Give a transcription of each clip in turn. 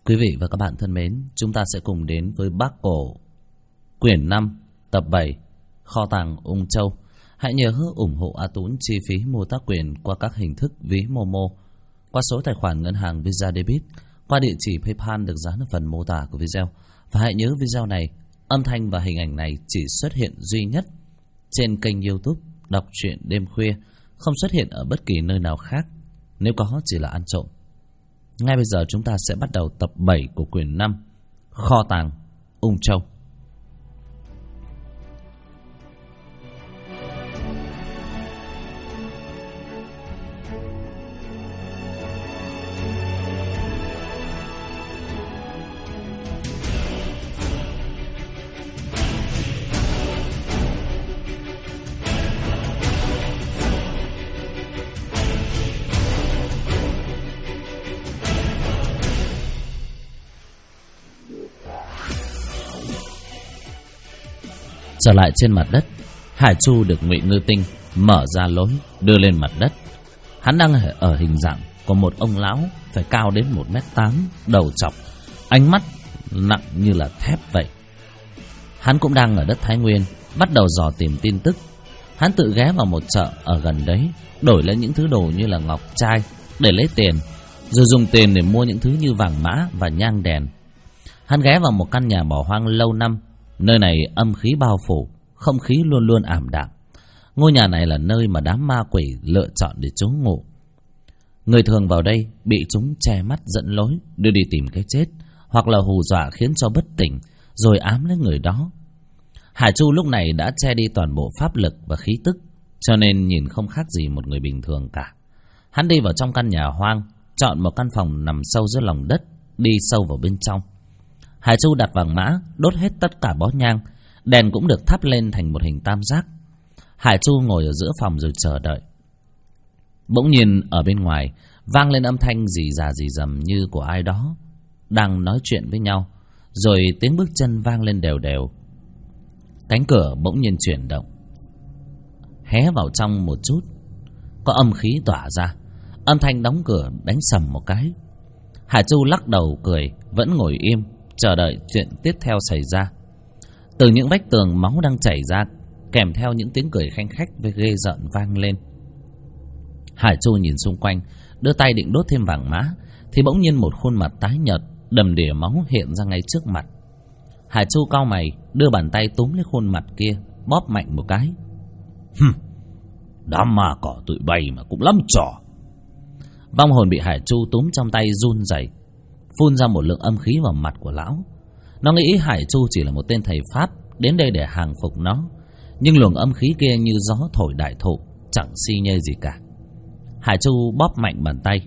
Quý vị và các bạn thân mến, chúng ta sẽ cùng đến với Bác Cổ quyển 5 tập 7 Kho tàng Ung Châu. Hãy nhớ ủng hộ A Tún chi phí mua tác quyền qua các hình thức ví Momo, qua số tài khoản ngân hàng Visa Debit, qua địa chỉ PayPal được dán ở phần mô tả của video. Và hãy nhớ video này, âm thanh và hình ảnh này chỉ xuất hiện duy nhất trên kênh YouTube Đọc Truyện Đêm Khuya, không xuất hiện ở bất kỳ nơi nào khác, nếu có chỉ là ăn trộm. Ngay bây giờ chúng ta sẽ bắt đầu tập 7 của quyển 5 Kho tàng Ung Châu. Trở lại trên mặt đất, Hải Chu được Ngụy Ngư Tinh mở ra lối đưa lên mặt đất. Hắn đang ở hình dạng của một ông lão phải cao đến 1m8, đầu trọc, ánh mắt nặng như là thép vậy. Hắn cũng đang ở đất Thái Nguyên, bắt đầu dò tìm tin tức. Hắn tự ghé vào một chợ ở gần đấy, đổi lấy những thứ đồ như là ngọc trai để lấy tiền, rồi dùng tiền để mua những thứ như vàng mã và nhang đèn. Hắn ghé vào một căn nhà bỏ hoang lâu năm. Nơi này âm khí bao phủ, không khí luôn luôn ảm đạm. Ngôi nhà này là nơi mà đám ma quỷ lựa chọn để trú ngụ. Người thường vào đây bị chúng che mắt dẫn lối, đưa đi tìm cái chết, hoặc là hù dọa khiến cho bất tỉnh, rồi ám lấy người đó. Hải Chu lúc này đã che đi toàn bộ pháp lực và khí tức, cho nên nhìn không khác gì một người bình thường cả. Hắn đi vào trong căn nhà hoang, chọn một căn phòng nằm sâu dưới lòng đất, đi sâu vào bên trong. Hải Chu đặt vàng mã, đốt hết tất cả bó nhang, đèn cũng được thắp lên thành một hình tam giác. Hải Chu ngồi ở giữa phòng rồi chờ đợi. Bỗng nhiên ở bên ngoài vang lên âm thanh rì rà rì rầm như của ai đó đang nói chuyện với nhau, rồi tiếng bước chân vang lên đều đều. Cánh cửa bỗng nhiên chuyển động, hé vào trong một chút, có âm khí tỏa ra. Âm thanh đóng cửa đánh sầm một cái. Hải Chu lắc đầu cười, vẫn ngồi im chờ đợi chuyện tiếp theo xảy ra. Từ những vách tường máu đang chảy ra, kèm theo những tiếng cười khanh khách với ghê rợn vang lên. Hải Chu nhìn xung quanh, đưa tay định đốt thêm vàng mã, thì bỗng nhiên một khuôn mặt tái nhợt, đầm đìa máu hiện ra ngay trước mặt. Hải Chu cau mày, đưa bàn tay túm lấy khuôn mặt kia, bóp mạnh một cái. Đám ma cỏ tụi bay mà cũng lắm trò. Vong hồn bị Hải Chu túm trong tay run rẩy, phun ra một lượng âm khí vào mặt của lão. Nó nghĩ Hải Chu chỉ là một tên thầy pháp đến đây để hàng phục nó, nhưng luồng âm khí kia như gió thổi đại thụ, chẳng si nhê gì cả. Hải Chu bóp mạnh bàn tay.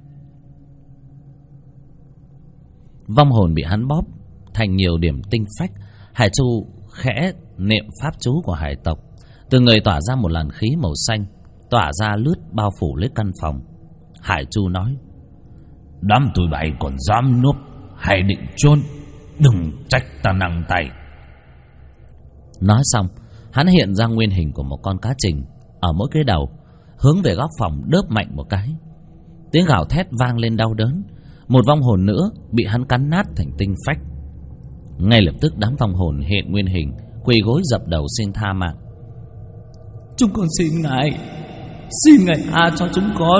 Vong hồn bị hắn bóp thành nhiều điểm tinh phách. Hải Chu khẽ niệm pháp chú của hải tộc, từ người tỏa ra một làn khí màu xanh, tỏa ra lướt bao phủ lấy căn phòng. Hải Chu nói: Đám tụi bay còn dám núp hay định chôn, đừng trách ta nặng tay. Nói xong, hắn hiện ra nguyên hình của một con cá trình ở mỗi cái đầu, hướng về góc phòng đớp mạnh một cái. Tiếng gào thét vang lên đau đớn. Một vong hồn nữa bị hắn cắn nát thành tinh phách. Ngay lập tức đám vong hồn hiện nguyên hình, quỳ gối dập đầu xin tha mạng. Chúng con xin ngài tha cho chúng con.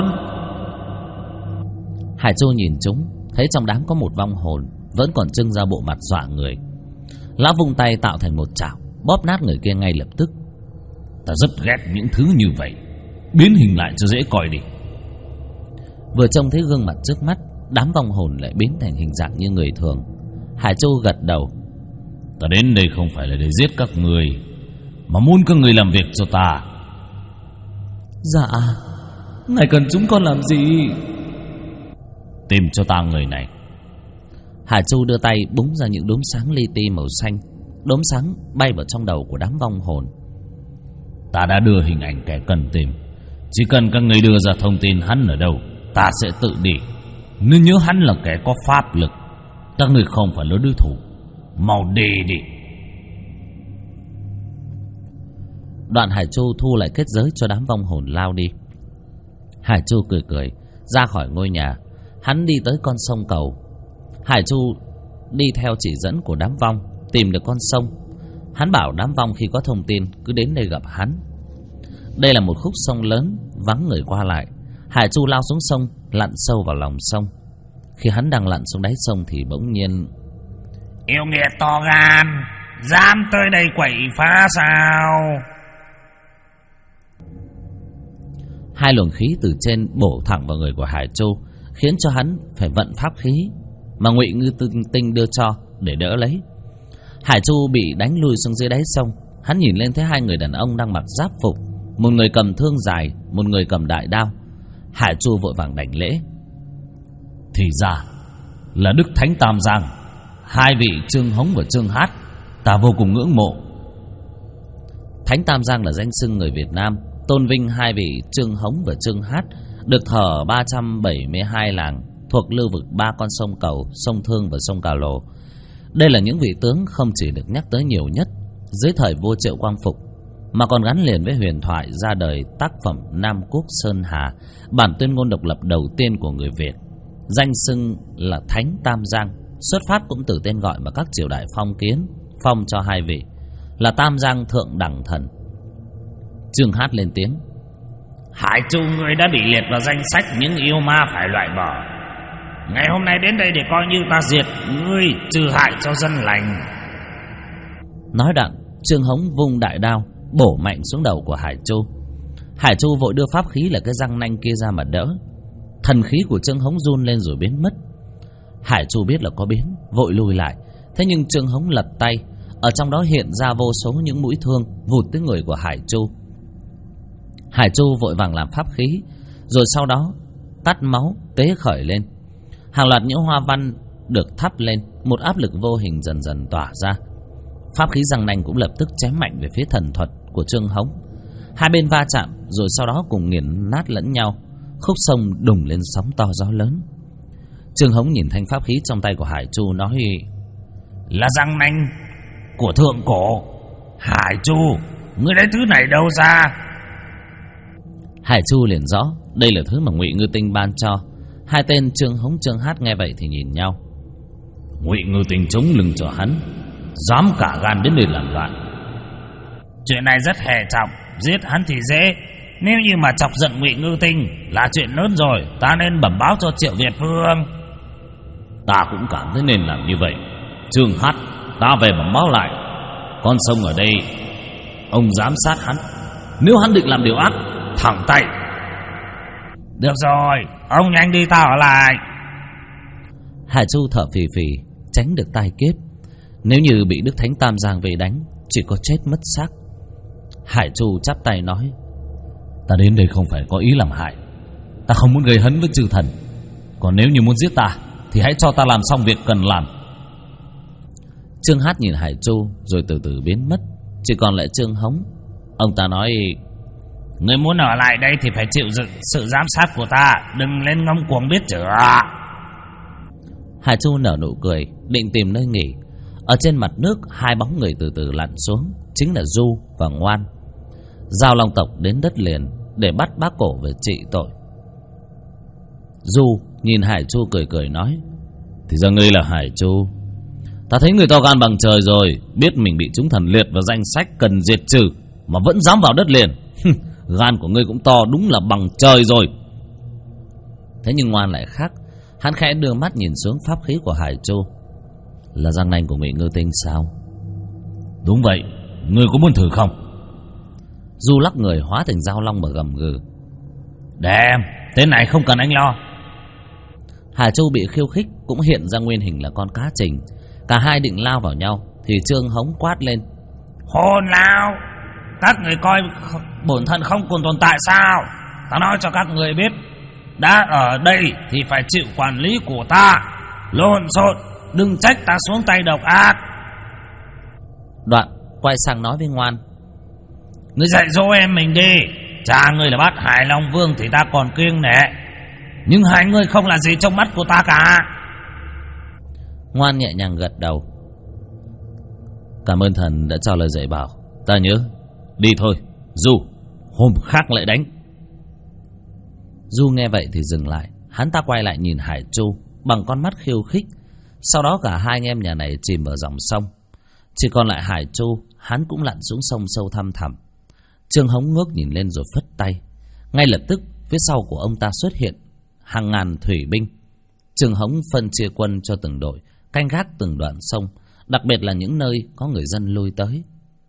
Hải Chu nhìn chúng, thấy trong đám có một vong hồn vẫn còn trưng ra bộ mặt dọa người. Lão vung tay tạo thành một chảo, bóp nát người kia ngay lập tức. Ta rất ghét những thứ như vậy, biến hình lại cho dễ coi đi. Vừa trông thấy gương mặt trước mắt, đám vong hồn lại biến thành hình dạng như người thường. Hải Chu gật đầu. Ta đến đây không phải là để giết các người, mà muốn các người làm việc cho ta. Dạ, ngài cần chúng con làm gì? Tìm cho ta người này. Hải Chu đưa tay búng ra những đốm sáng li ti màu xanh. Đốm sáng bay vào trong đầu của đám vong hồn. Ta đã đưa hình ảnh kẻ cần tìm, chỉ cần các người đưa ra thông tin hắn ở đâu, ta sẽ tự đi. Nên nhớ hắn là kẻ có pháp lực, các người không phải là đối thủ. Mau đi đi. Đoạn Hải Chu thu lại kết giới cho đám vong hồn lao đi. Hải Chu cười cười ra khỏi ngôi nhà. Hắn đi tới con sông cầu. Hải Chu đi theo chỉ dẫn của đám vong tìm được con sông. Hắn bảo đám vong khi có thông tin cứ đến đây gặp hắn. Đây là một khúc sông lớn, vắng người qua lại. Hải Chu lao xuống sông, lặn sâu vào lòng sông. Khi hắn đang lặn xuống đáy sông thì bỗng nhiên: Yêu nghiệt to gan, dám tới đây quậy phá sao? Hai luồng khí từ trên bổ thẳng vào người của Hải Chu, khiến cho hắn phải vận pháp khí mà Ngụy Ngư Tinh đưa cho để đỡ lấy. Hải Chu bị đánh lùi xuống dưới đáy sông. Hắn nhìn lên thấy hai người đàn ông đang mặc giáp phục, một người cầm thương dài, một người cầm đại đao. Hải Chu vội vàng đảnh lễ. Thì ra là Đức Thánh Tam Giang, hai vị Trương Hống và Trương Hát, ta vô cùng ngưỡng mộ. Thánh Tam Giang là danh xưng người Việt Nam, tôn vinh hai vị Trương Hống và Trương Hát, được thờ ở 372 làng thuộc lưu vực ba con sông Cầu, sông Thương và sông Cà Lồ. Đây là những vị tướng không chỉ được nhắc tới nhiều nhất dưới thời vua Triệu Quang Phục, mà còn gắn liền với huyền thoại ra đời tác phẩm Nam Quốc Sơn Hà, bản tuyên ngôn độc lập đầu tiên của người Việt. Danh xưng là Thánh Tam Giang xuất phát cũng từ tên gọi mà các triều đại phong kiến phong cho hai vị là Tam Giang Thượng Đẳng Thần. Trương Hát lên tiếng: Hải Chu, ngươi đã bị liệt vào danh sách những yêu ma phải loại bỏ. Ngày hôm nay đến đây để coi như ta diệt ngươi, trừ hại cho dân lành. Nói đoạn, Trương Hống vung đại đao bổ mạnh xuống đầu của Hải Chu. Hải Chu vội đưa pháp khí là cái răng nanh kia ra mà đỡ. Thần khí của Trương Hống run lên rồi biến mất. Hải Chu biết là có biến, vội lùi lại. Thế nhưng Trương Hống lật tay, ở trong đó hiện ra vô số những mũi thương vụt tới người của Hải Chu. Hải Chu vội vàng làm pháp khí, rồi sau đó tắt máu tế khởi lên. Hàng loạt những hoa văn được thắp lên, một áp lực vô hình dần dần tỏa ra. Pháp khí răng nanh cũng lập tức chém mạnh về phía thần thuật của Trương Hống. Hai bên va chạm rồi sau đó cùng nghiền nát lẫn nhau. Khúc sông đùng lên sóng to gió lớn. Trương Hống nhìn thanh pháp khí trong tay của Hải Chu nói: Là răng nanh của thượng cổ. Hải Chu, ngươi lấy thứ này đâu ra? Hải Chu liền rõ đây là thứ mà Ngụy Ngư Tinh ban cho. Hai tên Trương Hống Trương Hát nghe vậy thì nhìn nhau. Ngụy Ngư Tinh chống lưng cho hắn, dám cả gan đến đây làm loạn. Chuyện này rất hệ trọng, giết hắn thì dễ, nếu như mà chọc giận Ngụy Ngư Tinh là chuyện lớn rồi. Ta nên bẩm báo cho Triệu Việt Vương. Ta cũng cảm thấy nên làm như vậy. Trương Hát, ta về bẩm báo lại. Con sông ở đây, ông giám sát hắn, nếu hắn định làm điều ác, thẳng tay. Được rồi, ông nhanh đi, ta ở lại. Hải Chu thở phì phì, tránh được tai kiếp. Nếu như bị Đức Thánh Tam Giang về đánh, chỉ có chết mất xác. Hải Chu chắp tay nói: Ta đến đây không phải có ý làm hại, ta không muốn gây hấn với chư thần. Còn nếu như muốn giết ta thì hãy cho ta làm xong việc cần làm. Trương Hát nhìn Hải Chu rồi từ từ biến mất, chỉ còn lại Trương Hống. Ông ta nói: Ngươi muốn ở lại đây thì phải chịu sự giám sát của ta, đừng lên ngông cuồng biết chưa? Hải Chu nở nụ cười, định tìm nơi nghỉ. Ở trên mặt nước, hai bóng người từ từ lặn xuống, chính là Du và Ngoan. Giao Long tộc đến đất liền để bắt bác cổ về trị tội. Du nhìn Hải Chu cười cười nói: Thì ra ngươi là Hải Chu. Ta thấy người to gan bằng trời rồi, biết mình bị chúng thần liệt vào danh sách cần diệt trừ mà vẫn dám vào đất liền. Gan của ngươi cũng to đúng là bằng trời rồi. Thế nhưng Ngoan lại khác. Hắn khẽ đưa mắt nhìn xuống pháp khí của Hải Chu. Là răng nanh của Ngụy Ngư Tinh sao? Đúng vậy, ngươi có muốn thử không? Du lắc người hóa thành Giao Long mà gầm gừ: Để em, tên này không cần anh lo. Hải Chu bị khiêu khích cũng hiện ra nguyên hình là con cá trình. Cả hai định lao vào nhau thì Trương Hống quát lên: Hôn lao, các người coi bổn thân không còn tồn tại sao? Ta nói cho các người biết, đã ở đây thì phải chịu quản lý của ta. Lộn xộn, đừng trách ta xuống tay độc ác. Đoạn quay sang nói với Ngoan: Ngươi dạy dỗ em mình đi. Cha ngươi là bát Hải Long Vương thì ta còn kiêng nể, nhưng hai ngươi không là gì trong mắt của ta cả. Ngoan nhẹ nhàng gật đầu: Cảm ơn thần đã cho lời dạy bảo, ta nhớ. Đi thôi Du, hôm khác lại đánh. Du nghe vậy thì dừng lại. Hắn ta quay lại nhìn Hải Chu bằng con mắt khiêu khích. Sau đó cả hai anh em nhà này chìm vào dòng sông. Chỉ còn lại Hải Chu, hắn cũng lặn xuống sông sâu thăm thẳm. Trương Hống ngước nhìn lên rồi phất tay. Ngay lập tức phía sau của ông ta xuất hiện hàng ngàn thủy binh. Trương Hống phân chia quân cho từng đội, canh gác từng đoạn sông, đặc biệt là những nơi có người dân lui tới.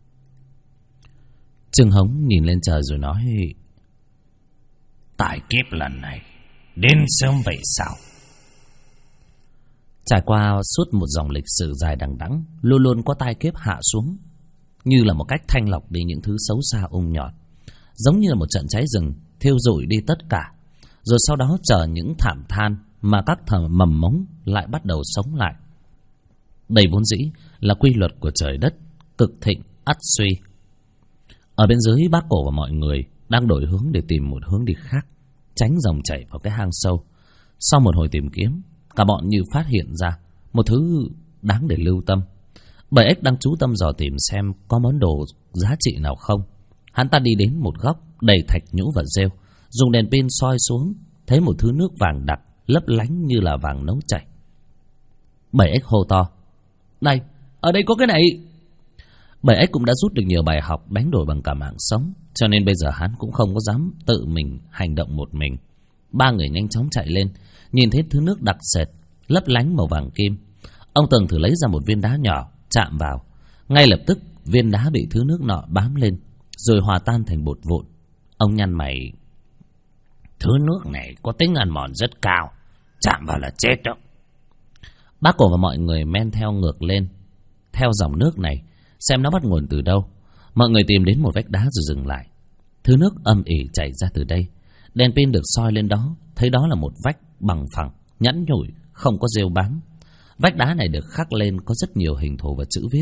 Trương Hống nhìn lên trời rồi nói: tại kiếp lần này đến sớm vậy sao? Trải qua suốt một dòng lịch sử dài đằng đẵng, luôn luôn có tai kiếp hạ xuống, như là một cách thanh lọc đi những thứ xấu xa ung nhọt, giống như là một trận cháy rừng thiêu rụi đi tất cả, rồi sau đó chờ những thảm than mà các mầm mống lại bắt đầu sống lại. Đây vốn dĩ là quy luật của trời đất, cực thịnh ắt suy. Ở bên dưới, Bác Cổ và mọi người đang đổi hướng để tìm một hướng đi khác, tránh dòng chảy vào cái hang sâu. Sau một hồi tìm kiếm, cả bọn như phát hiện ra một thứ đáng để lưu tâm. Bảy ếch đang chú tâm dò tìm xem có món đồ giá trị nào không. Hắn ta đi đến một góc đầy thạch nhũ và rêu, dùng đèn pin soi xuống, thấy một thứ nước vàng đặc lấp lánh như là vàng nấu chảy. Bảy ếch hô to: này, ở đây có cái này. Bảy ếch cũng đã rút được nhiều bài học đánh đổi bằng cả mạng sống, cho nên bây giờ hắn cũng không có dám tự mình hành động một mình. Ba người nhanh chóng chạy lên, nhìn thấy thứ nước đặc sệt lấp lánh màu vàng kim. Ông Tường thử lấy ra một viên đá nhỏ, chạm vào, ngay lập tức viên đá bị thứ nước nọ bám lên, rồi hòa tan thành bột vụn. Ông nhăn mày: thứ nước này có tính ăn mòn rất cao, chạm vào là chết đó. Bác Cổ và mọi người men theo ngược lên, theo dòng nước này, xem nó bắt nguồn từ đâu. Mọi người tìm đến một vách đá rồi dừng lại. Thứ nước âm ỉ chảy ra từ đây. Đèn pin được soi lên đó, thấy đó là một vách bằng phẳng, nhẵn nhụi, không có rêu bám. Vách đá này được khắc lên có rất nhiều hình thù và chữ viết.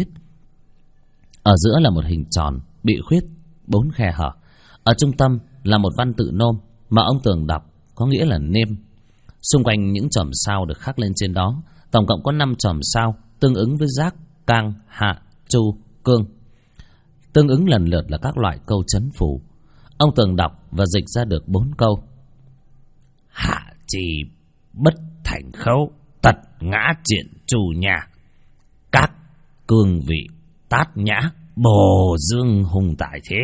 Ở giữa là một hình tròn bị khuyết 4 khe hở. Ở trung tâm là một văn tự nôm mà ông Tường đọc, có nghĩa là nêm. Xung quanh những chòm sao được khắc lên trên đó, tổng cộng có 5 chòm sao tương ứng với Giác, Cang, Hạ, Chu, Cương, tương ứng lần lượt là các loại câu trấn phù. Ông Tường đọc và dịch ra được 4 câu: hạ trì bất thành khấu, tật ngã triện trù nhà, các cương vị tát nhã, bồ dương hùng tại thế.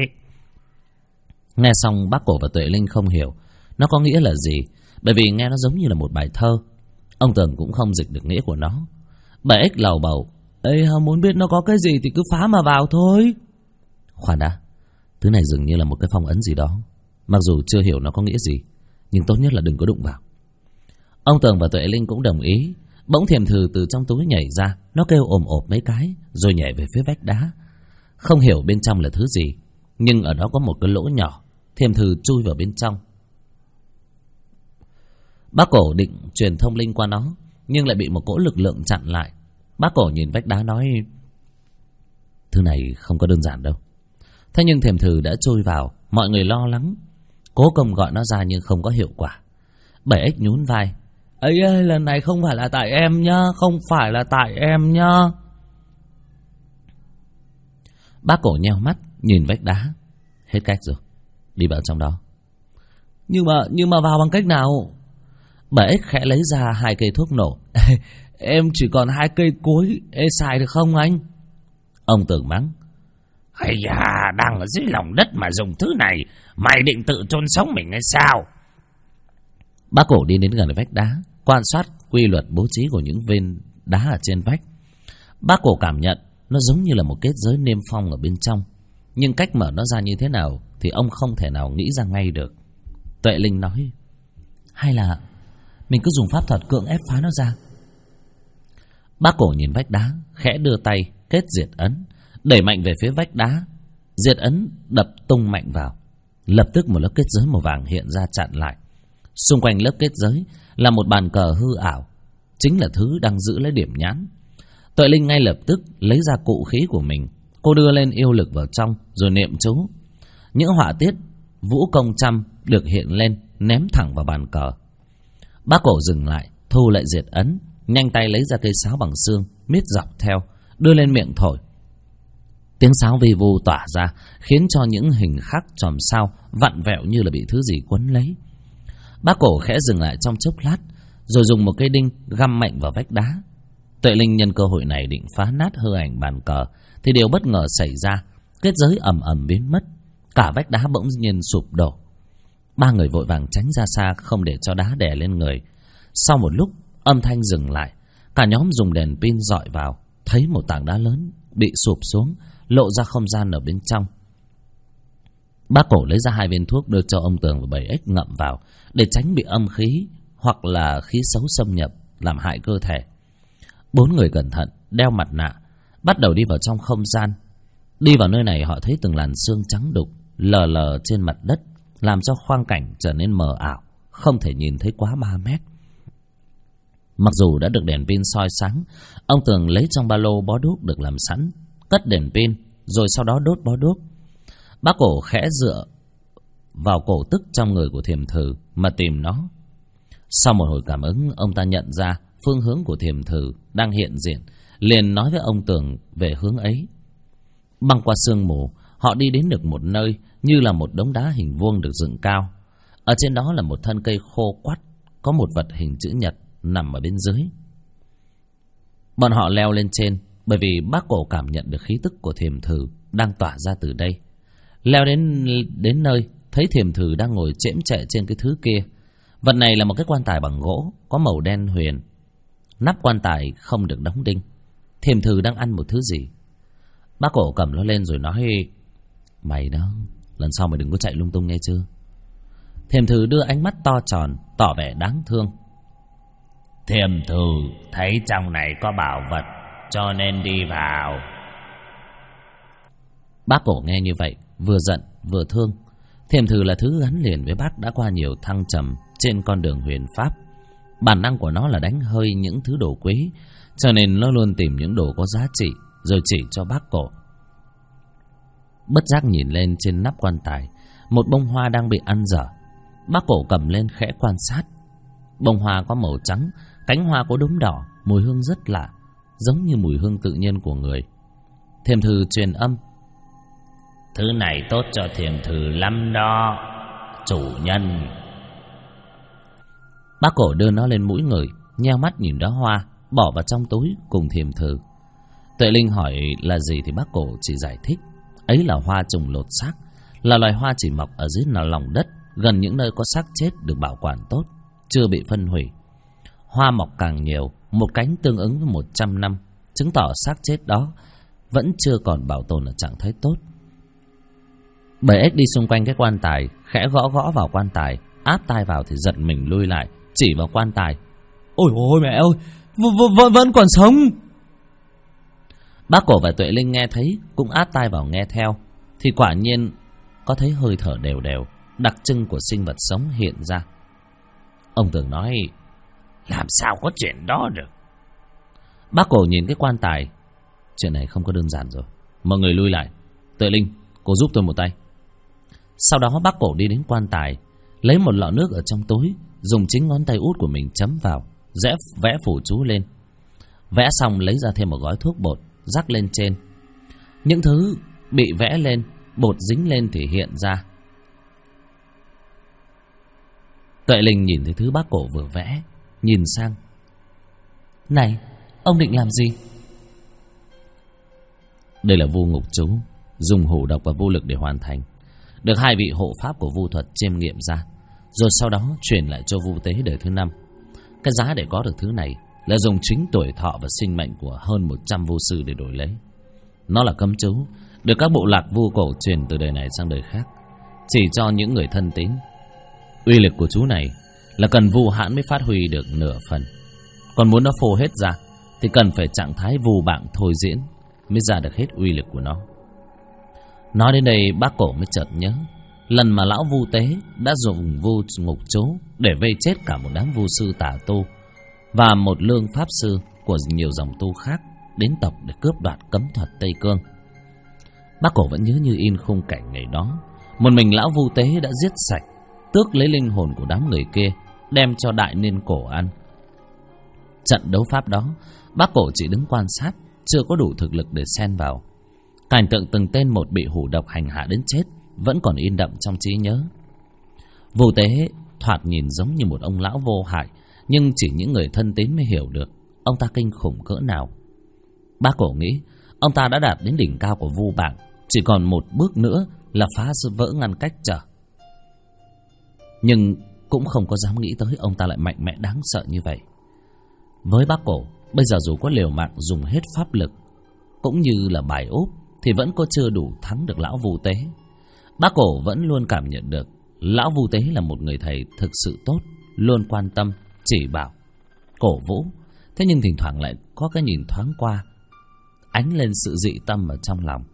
Nghe xong, Bác Cổ và Tuệ Linh không hiểu nó có nghĩa là gì, bởi vì nghe nó giống như là một bài thơ. Ông Tường cũng không dịch được nghĩa của nó. Bảy ếch lầu bầu: ê, muốn biết nó có cái gì thì cứ phá mà vào thôi. Khoan đã, thứ này dường như là một cái phong ấn gì đó. Mặc dù chưa hiểu nó có nghĩa gì, nhưng tốt nhất là đừng có đụng vào. Ông Tường và Tuệ Linh cũng đồng ý. Bỗng Thiềm Thừ từ trong túi nhảy ra, nó kêu ồm ộp mấy cái rồi nhảy về phía vách đá. Không hiểu bên trong là thứ gì, nhưng ở đó có một cái lỗ nhỏ. Thiềm Thừ chui vào bên trong. Bác Cổ định truyền thông linh qua nó, nhưng lại bị một cỗ lực lượng chặn lại. Bác Cổ nhìn vách đá nói: thứ này không có đơn giản đâu. Thế nhưng Thiềm Thừ đã trôi vào. Mọi người lo lắng, cố công gọi nó ra nhưng không có hiệu quả. Bảy ếch nhún vai: ấy, lần này không phải là tại em nhá, không phải là tại em nhá. Bác Cổ nheo mắt nhìn vách đá. Hết cách rồi, đi vào trong đó. Nhưng mà vào bằng cách nào? Bảy ếch khẽ lấy ra 2 cây thuốc nổ. Em chỉ còn 2 cây cuối, xài được không anh? Ông Tường mắng: hay da, đang ở dưới lòng đất mà dùng thứ này, mày định tự chôn sống mình hay sao? Bác Cổ đi đến gần vách đá, quan sát quy luật bố trí của những viên đá ở trên vách. Bác Cổ cảm nhận nó giống như là một kết giới niêm phong ở bên trong, nhưng cách mở nó ra như thế nào thì ông không thể nào nghĩ ra ngay được. Tuệ Linh nói: hay là mình cứ dùng pháp thuật cưỡng ép phá nó ra? Bác Cổ nhìn vách đá, khẽ đưa tay kết diệt ấn, đẩy mạnh về phía vách đá. Diệt ấn đập tung mạnh vào, lập tức một lớp kết giới màu vàng hiện ra chặn lại. Xung quanh lớp kết giới là một bàn cờ hư ảo, chính là thứ đang giữ lấy điểm nhãn. Tuệ Linh ngay lập tức lấy ra cụ khí của mình. Cô đưa lên yêu lực vào trong rồi niệm chú. Những họa tiết vũ công trăm được hiện lên, ném thẳng vào bàn cờ. Bác Cổ dừng lại, thu lại diệt ấn, nhanh tay lấy ra cây sáo bằng xương, miết dọc theo, đưa lên miệng thổi. Tiếng sáo vi vu tỏa ra, khiến cho những hình khắc chòm sao vặn vẹo như là bị thứ gì quấn lấy. Bác Cổ khẽ dừng lại trong chốc lát, rồi dùng một cây đinh găm mạnh vào vách đá. Tuệ Linh nhân cơ hội này định phá nát hư ảnh bàn cờ, thì điều bất ngờ xảy ra, kết giới ầm ầm biến mất, cả vách đá bỗng nhiên sụp đổ. Ba người vội vàng tránh ra xa, không để cho đá đè lên người. Sau một lúc, âm thanh dừng lại, cả nhóm dùng đèn pin dọi vào, thấy một tảng đá lớn bị sụp xuống, lộ ra không gian ở bên trong. Bác Cổ lấy ra 2 viên thuốc đưa cho ông Tường và 7X ngậm vào, để tránh bị âm khí hoặc là khí xấu xâm nhập làm hại cơ thể. 4 người cẩn thận đeo mặt nạ, bắt đầu đi vào trong không gian. Đi vào nơi này, họ thấy từng làn sương trắng đục lờ lờ trên mặt đất, làm cho khoang cảnh trở nên mờ ảo, không thể nhìn thấy quá 3 mét. Mặc dù đã được đèn pin soi sáng, ông Tường lấy trong ba lô bó đuốc được làm sẵn, cất đèn pin, rồi sau đó đốt bó đuốc. Bác Cổ khẽ dựa vào cổ tức trong người của Thiềm Thử mà tìm nó. Sau một hồi cảm ứng, ông ta nhận ra phương hướng của Thiềm Thử đang hiện diện, liền nói với ông Tường về hướng ấy. Băng qua sương mù, họ đi đến được một nơi như là một đống đá hình vuông được dựng cao. Ở trên đó là một thân cây khô quắt, có một vật hình chữ nhật nằm ở bên dưới. Bọn họ leo lên trên, bởi vì bác Cổ cảm nhận được khí tức của Thiềm Thử đang tỏa ra từ đây. Leo đến nơi, thấy Thiềm Thử đang ngồi chễm chệ trên cái thứ kia. Vật này là một cái quan tài bằng gỗ, có màu đen huyền. Nắp quan tài không được đóng đinh. Thiềm Thử đang ăn một thứ gì. Bác Cổ cầm nó lên rồi nói: "Mày đó, lần sau mày đừng có chạy lung tung nghe chưa?" Thiềm Thử đưa ánh mắt to tròn, tỏ vẻ đáng thương. Thiềm Thử thấy trong này có bảo vật, cho nên đi vào. Bác Cổ nghe như vậy, vừa giận vừa thương. Thiềm Thử là thứ gắn liền với bác đã qua nhiều thăng trầm trên con đường huyền pháp. Bản năng của nó là đánh hơi những thứ đồ quý, cho nên nó luôn tìm những đồ có giá trị rồi chỉ cho bác Cổ. Bất giác nhìn lên trên nắp quan tài, một bông hoa đang bị ăn dở. Bác Cổ cầm lên khẽ quan sát. Bông hoa có màu trắng, cánh hoa có đốm đỏ, mùi hương rất lạ, giống như mùi hương tự nhiên của người. Thiềm Thử truyền âm: "Thứ này tốt cho Thiềm Thử lắm đó, chủ nhân." Bác Cổ đưa nó lên mũi người, nheo mắt nhìn đóa hoa, bỏ vào trong túi cùng Thiềm Thử. Tuệ Linh hỏi là gì thì bác Cổ chỉ giải thích ấy là hoa trùng lột xác, là loài hoa chỉ mọc ở dưới lòng đất, gần những nơi có xác chết được bảo quản tốt, chưa bị phân hủy. Hoa mọc càng nhiều, một cánh tương ứng với 100 năm, chứng tỏ xác chết đó vẫn chưa còn bảo tồn ở trạng thái tốt. 7X đi xung quanh cái quan tài, khẽ gõ gõ vào quan tài, áp tai vào thì giật mình lui lại, chỉ vào quan tài: "Ôi ôi mẹ ơi, vẫn còn sống." Bác Cổ và Tuệ Linh nghe thấy cũng áp tai vào nghe theo, thì quả nhiên có thấy hơi thở đều đều, đặc trưng của sinh vật sống hiện ra. Ông Tường nói: "Làm sao có chuyện đó được?" Bác Cổ nhìn cái quan tài: "Chuyện này không có đơn giản rồi, mọi người lui lại. Tuệ Linh, cô giúp tôi một tay." Sau đó bác Cổ đi đến quan tài, lấy một lọ nước ở trong túi, dùng chính ngón tay út của mình chấm vào, vẽ phù chú lên. Vẽ xong lấy ra thêm một gói thuốc bột, rắc lên trên. Những thứ bị vẽ lên, bột dính lên thì hiện ra. Tuệ Linh nhìn thấy thứ bác Cổ vừa vẽ, nhìn sang: "Này, ông định làm gì?" Đây là vu ngục chú, dùng hủ độc và vô lực để hoàn thành, được 2 vị hộ pháp của vu thuật chiêm nghiệm ra, rồi sau đó truyền lại cho vu tế đời thứ 5. Cái giá để có được thứ này là dùng chính tuổi thọ và sinh mệnh của hơn 100 vu sư để đổi lấy. Nó là cấm chú, được các bộ lạc vu cổ truyền từ đời này sang đời khác, chỉ cho những người thân tín. Uy lực của chú này là cần vu hãn mới phát huy được nửa phần, còn muốn nó phô hết ra thì cần phải trạng thái vu bạn thôi diễn mới ra được hết uy lực của nó. Nói đến đây bác Cổ mới chợt nhớ lần mà lão vu tế đã dùng vu ngục chú để vây chết cả một đám vu sư tà tu và một lương pháp sư của nhiều dòng tu khác đến tộc để cướp đoạt cấm thuật Tây Cương. Bác Cổ vẫn nhớ như in khung cảnh ngày đó, một mình lão vu tế đã giết sạch, tước lấy linh hồn của đám người kia, đem cho đại niên cổ ăn. Trận đấu pháp đó, bác Cổ chỉ đứng quan sát, chưa có đủ thực lực để xen vào. Cảnh tượng từng tên một bị hủ độc hành hạ đến chết vẫn còn in đậm trong trí nhớ. Vu tế thoạt nhìn giống như một ông lão vô hại, nhưng chỉ những người thân tín mới hiểu được ông ta kinh khủng cỡ nào. Bác Cổ nghĩ ông ta đã đạt đến đỉnh cao của vu bảng, chỉ còn một bước nữa là phá vỡ ngăn cách trở. Nhưng cũng không có dám nghĩ tới ông ta lại mạnh mẽ đáng sợ như vậy. Với bác Cổ, bây giờ dù có liều mạng dùng hết pháp lực cũng như là bài úp thì vẫn có chưa đủ thắng được lão Vu Tế. Bác Cổ vẫn luôn cảm nhận được lão Vu Tế là một người thầy thực sự tốt, luôn quan tâm, chỉ bảo, cổ vũ. Thế nhưng thỉnh thoảng lại có cái nhìn thoáng qua, ánh lên sự dị tâm ở trong lòng.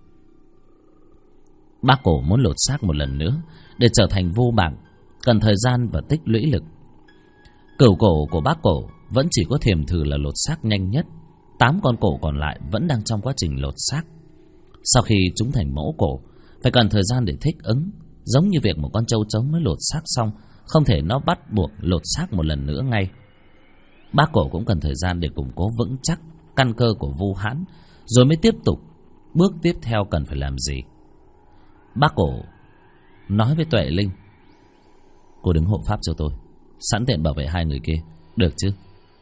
Bác Cổ muốn lột xác một lần nữa để trở thành vô bảng, cần thời gian và tích lũy lực. Cửu cổ của bác Cổ vẫn chỉ có Thiềm Thử là lột xác nhanh nhất. 8 con cổ còn lại vẫn đang trong quá trình lột xác. Sau khi chúng thành mẫu cổ, phải cần thời gian để thích ứng. Giống như việc một con trâu trống mới lột xác xong, không thể nó bắt buộc lột xác một lần nữa ngay. Bác Cổ cũng cần thời gian để củng cố vững chắc căn cơ của Vu Hãn, rồi mới tiếp tục bước tiếp theo cần phải làm gì. Bác Cổ nói với Tuệ Linh: cô đứng hộ pháp cho tôi, sẵn tiện bảo vệ hai người kia, được chứ?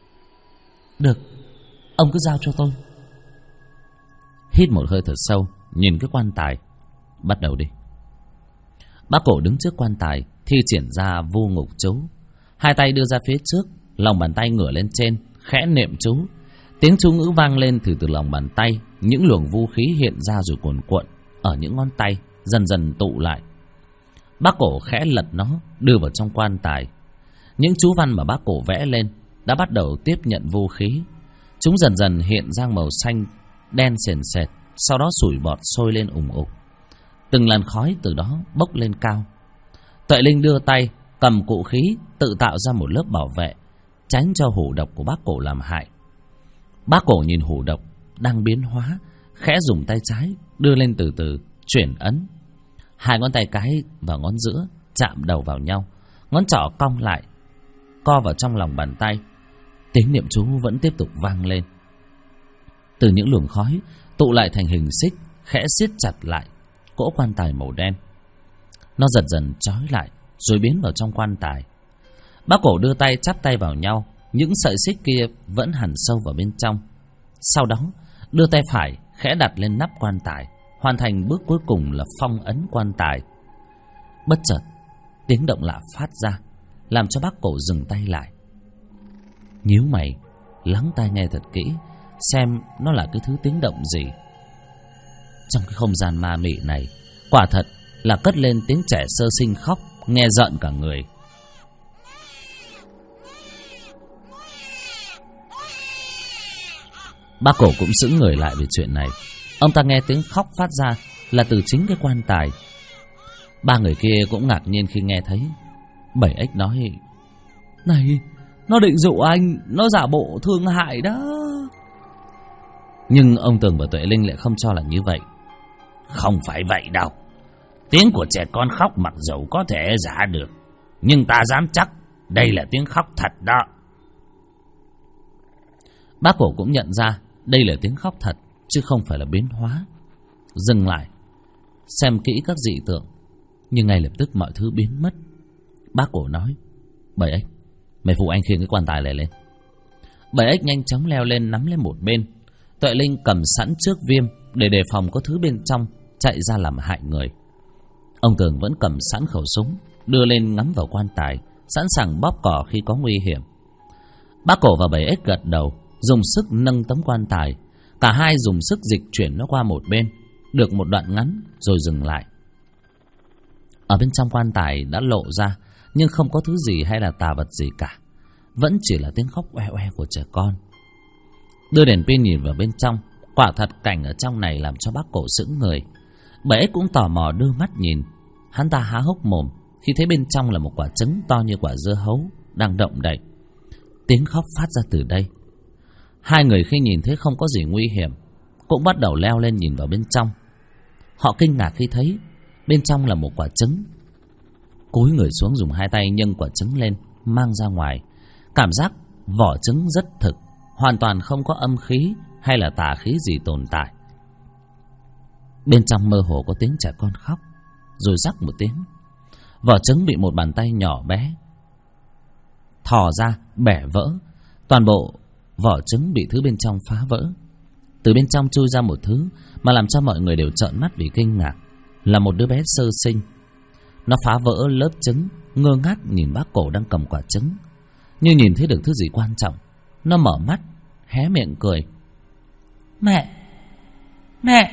Được, ông cứ giao cho tôi. Hít một hơi thật sâu, nhìn cái quan tài. Bắt đầu đi. Bác Cổ đứng trước quan tài, thi triển ra Vu Ngục chú. Hai tay đưa ra phía trước, lòng bàn tay ngửa lên trên, khẽ niệm chú. Tiếng chú ngữ vang lên từ lòng bàn tay. Những luồng vu khí hiện ra rồi cuồn cuộn ở những ngón tay, dần dần tụ lại. Bác Cổ khẽ lật nó, đưa vào trong quan tài. Những chú văn mà bác Cổ vẽ lên đã bắt đầu tiếp nhận vu khí. Chúng dần dần hiện ra màu xanh đen sền sệt, sau đó sủi bọt sôi lên ùng ục. Từng làn khói từ đó bốc lên cao. Tuệ Linh đưa tay cầm cụ khí, tự tạo ra một lớp bảo vệ, tránh cho hủ độc của bác Cổ làm hại. Bác Cổ nhìn hủ độc đang biến hóa, khẽ dùng tay trái đưa lên từ từ, chuyển ấn. Hai ngón tay cái và ngón giữa chạm đầu vào nhau, ngón trỏ cong lại, co vào trong lòng bàn tay. Tiếng niệm chú vẫn tiếp tục vang lên. Từ những luồng khói tụ lại thành hình xích, khẽ siết chặt lại cỗ quan tài màu đen. Nó dần dần trói lại rồi biến vào trong quan tài. Bác Cổ đưa tay chắp tay vào nhau, những sợi xích kia vẫn hằn sâu vào bên trong. Sau đó đưa tay phải khẽ đặt lên nắp quan tài, hoàn thành bước cuối cùng là phong ấn quan tài. Bất chợt tiếng động lạ phát ra, làm cho bác Cổ dừng tay lại. Nhíu mày lắng tai nghe thật kỹ, xem nó là cái thứ tiếng động gì. Trong cái không gian ma mị này, quả thật là cất lên tiếng trẻ sơ sinh khóc, nghe rợn cả người. Bác Cổ cũng sững người lại về chuyện này. Ông ta nghe tiếng khóc phát ra là từ chính cái quan tài. Ba người kia cũng ngạc nhiên khi nghe thấy. Bảy Ếch nói: này, nó định dụ anh, nó giả bộ thương hại đó. Nhưng ông Tường và Tuệ Linh lại không cho là như vậy. Không phải vậy đâu. Tiếng của trẻ con khóc mặc dầu có thể giả được, nhưng ta dám chắc đây là tiếng khóc thật đó. Bác Cổ cũng nhận ra đây là tiếng khóc thật, chứ không phải là biến hóa. Dừng lại xem kỹ các dị tượng, nhưng ngay lập tức mọi thứ biến mất. Bác Cổ nói: Bảy Ếch, mày phụ anh khiêng cái quan tài này lên. Bảy Ếch nhanh chóng leo lên, nắm lên một bên. Tuệ Linh cầm sẵn trước viêm để đề phòng có thứ bên trong chạy ra làm hại người. Ông Tường vẫn cầm sẵn khẩu súng, đưa lên ngắm vào quan tài, sẵn sàng bóp cò khi có nguy hiểm. Bác Cổ và Bảy Ếch gật đầu, dùng sức nâng tấm quan tài. Cả hai dùng sức dịch chuyển nó qua một bên, được một đoạn ngắn rồi dừng lại. Ở bên trong quan tài đã lộ ra, nhưng không có thứ gì hay là tà vật gì cả, vẫn chỉ là tiếng khóc oe oe của trẻ con. Đưa đèn pin nhìn vào bên trong, quả thật cảnh ở trong này làm cho bác Cổ sững người. Bảy Ếch cũng tò mò đưa mắt nhìn. Hắn ta há hốc mồm khi thấy bên trong là một quả trứng to như quả dưa hấu đang động đậy. Tiếng khóc phát ra từ đây. Hai người khi nhìn thấy không có gì nguy hiểm, cũng bắt đầu leo lên nhìn vào bên trong. Họ kinh ngạc khi thấy bên trong là một quả trứng. Cúi người xuống dùng hai tay nhấc quả trứng lên, mang ra ngoài. Cảm giác vỏ trứng rất thực, hoàn toàn không có âm khí hay là tà khí gì tồn tại. Bên trong mơ hồ có tiếng trẻ con khóc, rồi rắc một tiếng. Vỏ trứng bị một bàn tay nhỏ bé thò ra bẻ vỡ. Toàn bộ vỏ trứng bị thứ bên trong phá vỡ. Từ bên trong chui ra một thứ mà làm cho mọi người đều trợn mắt vì kinh ngạc. Là một đứa bé sơ sinh. Nó phá vỡ lớp trứng, ngơ ngác nhìn bác Cổ đang cầm quả trứng. Như nhìn thấy được thứ gì quan trọng, nó mở mắt, hé miệng cười. Mẹ! Mẹ!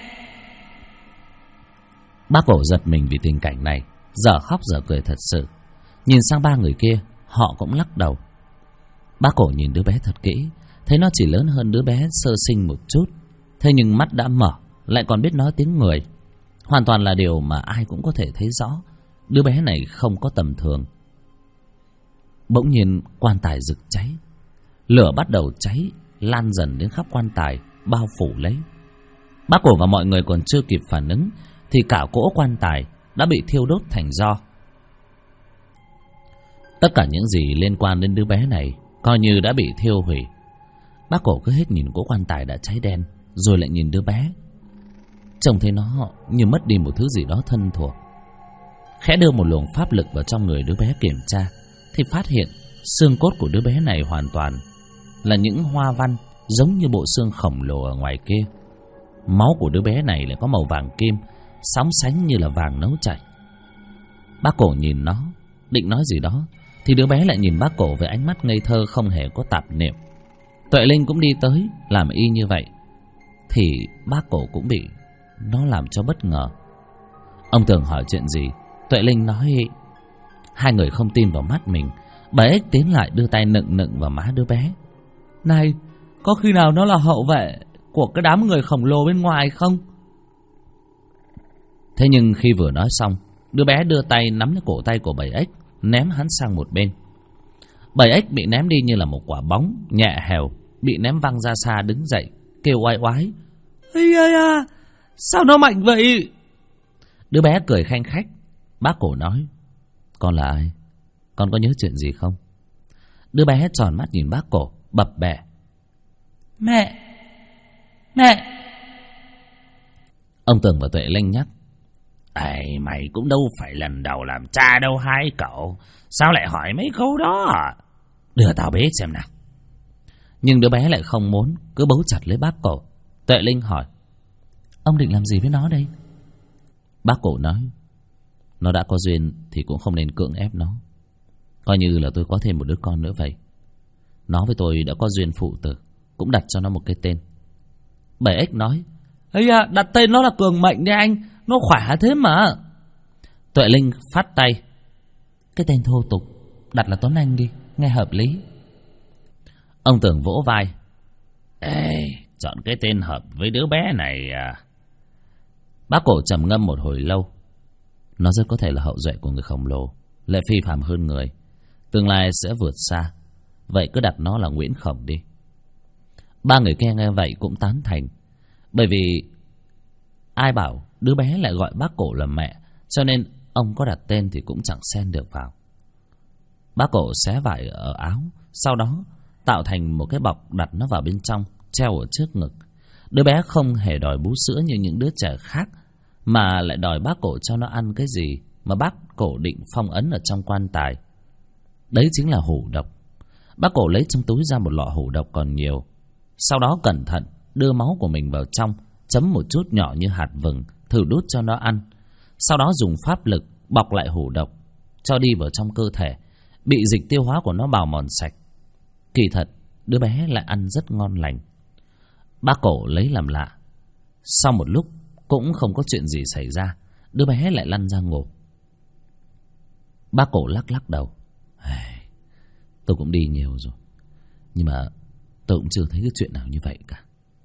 Bác Cổ giật mình vì tình cảnh này, giờ khóc giờ cười thật sự. Nhìn sang ba người kia, họ cũng lắc đầu. Bác Cổ nhìn đứa bé thật kỹ, thấy nó chỉ lớn hơn đứa bé sơ sinh một chút. Thế nhưng mắt đã mở, lại còn biết nói tiếng người. Hoàn toàn là điều mà ai cũng có thể thấy rõ. Đứa bé này không có tầm thường. Bỗng nhiên quan tài rực cháy. Lửa bắt đầu cháy, lan dần đến khắp quan tài, bao phủ lấy. Bác Cổ và mọi người còn chưa kịp phản ứng thì cả cỗ quan tài đã bị thiêu đốt thành tro. Tất cả những gì liên quan đến đứa bé này coi như đã bị thiêu hủy. Bác Cổ cứ hết nhìn cỗ quan tài đã cháy đen, rồi lại nhìn đứa bé. Trông thấy nó như mất đi một thứ gì đó thân thuộc. Khẽ đưa một luồng pháp lực vào trong người đứa bé kiểm tra, thì phát hiện xương cốt của đứa bé này hoàn toàn là những hoa văn giống như bộ xương khổng lồ ở ngoài kia. Máu của đứa bé này lại có màu vàng kim, sóng sánh như là vàng nấu chảy. Bác Cổ nhìn nó, định nói gì đó, thì đứa bé lại nhìn bác Cổ với ánh mắt ngây thơ không hề có tạp niệm. Tuệ Linh cũng đi tới làm y như vậy, thì bác Cổ cũng bị nó làm cho bất ngờ. Ông Tường hỏi chuyện gì, Tuệ Linh nói hai người không tin vào mắt mình. Bà Ếch tiến lại đưa tay nựng nựng vào má đứa bé. Này, có khi nào nó là hậu vệ của cái đám người khổng lồ bên ngoài không? Thế nhưng khi vừa nói xong, đứa bé đưa tay nắm lấy cổ tay của bầy ếch, ném hắn sang một bên. Bầy ếch bị ném đi như là một quả bóng nhẹ hèo, bị ném văng ra xa đứng dậy, kêu oai oái. Ây da, sao nó mạnh vậy? Đứa bé cười khanh khách. Bác Cổ nói, con là ai? Con có nhớ chuyện gì không? Đứa bé tròn mắt nhìn bác Cổ, bập bẹ. Mẹ! Mẹ! Ông Tường và Tuệ Linh nhắc. Ây, mày cũng đâu phải lần đầu làm cha đâu hai cậu. Sao lại hỏi mấy câu đó? Đưa tao bế xem nào. Nhưng đứa bé lại không muốn, cứ bấu chặt lấy bác Cổ. Tuệ Linh hỏi, ông định làm gì với nó đây? Bác Cổ nói, nó đã có duyên thì cũng không nên cưỡng ép nó. Coi như là tôi có thêm một đứa con nữa vậy. Nó với tôi đã có duyên phụ tử, cũng đặt cho nó một cái tên. Bầy ếch nói, Ây da, đặt tên nó là Cường Mệnh đi anh, nó khỏe thế mà. Tuệ Linh phát tay, cái tên thô tục, đặt là Tuấn Anh đi, nghe hợp lý. Ông Tường vỗ vai. Ê, chọn cái tên hợp với đứa bé này à? Bác Cổ trầm ngâm một hồi lâu. Nó rất có thể là hậu duệ của người khổng lồ, lại phi phàm hơn người, tương lai sẽ vượt xa. Vậy cứ đặt nó là Nguyễn Khổng đi. Ba người kia nghe vậy cũng tán thành. Bởi vì ai bảo đứa bé lại gọi bác Cổ là mẹ, cho nên ông có đặt tên thì cũng chẳng xen được vào. Bác Cổ xé vải ở áo, sau đó tạo thành một cái bọc đặt nó vào bên trong, treo ở trước ngực. Đứa bé không hề đòi bú sữa như những đứa trẻ khác, mà lại đòi bác Cổ cho nó ăn cái gì mà bác Cổ định phong ấn ở trong quan tài. Đấy chính là hủ độc. Bác Cổ lấy trong túi ra một lọ hủ độc còn nhiều. Sau đó cẩn thận đưa máu của mình vào trong, chấm một chút nhỏ như hạt vừng, thử đút cho nó ăn. Sau đó dùng pháp lực bọc lại hủ độc, cho đi vào trong cơ thể, bị dịch tiêu hóa của nó bào mòn sạch. Kỳ thật, đứa bé lại ăn rất ngon lành. Bác Cổ lấy làm lạ. Sau một lúc cũng không có chuyện gì xảy ra, đứa bé lại lăn ra ngủ. Bác Cổ lắc lắc đầu. Tôi cũng đi nhiều rồi, nhưng mà tôi cũng chưa thấy cái chuyện nào như vậy cả.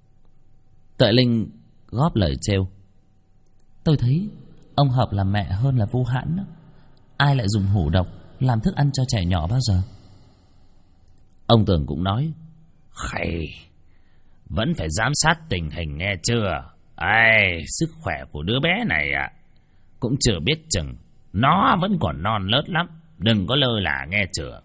Tuệ Linh góp lời trêu. Tôi thấy ông hợp làm mẹ hơn là Vu Hãn đó. Ai lại dùng hủ độc làm thức ăn cho trẻ nhỏ bao giờ? Ông Tường cũng nói, Khây, vẫn phải giám sát tình hình nghe chưa? Ai, sức khỏe của đứa bé này ạ, cũng chưa biết chừng. Nó vẫn còn non nớt lắm, đừng có lơ là nghe chưa.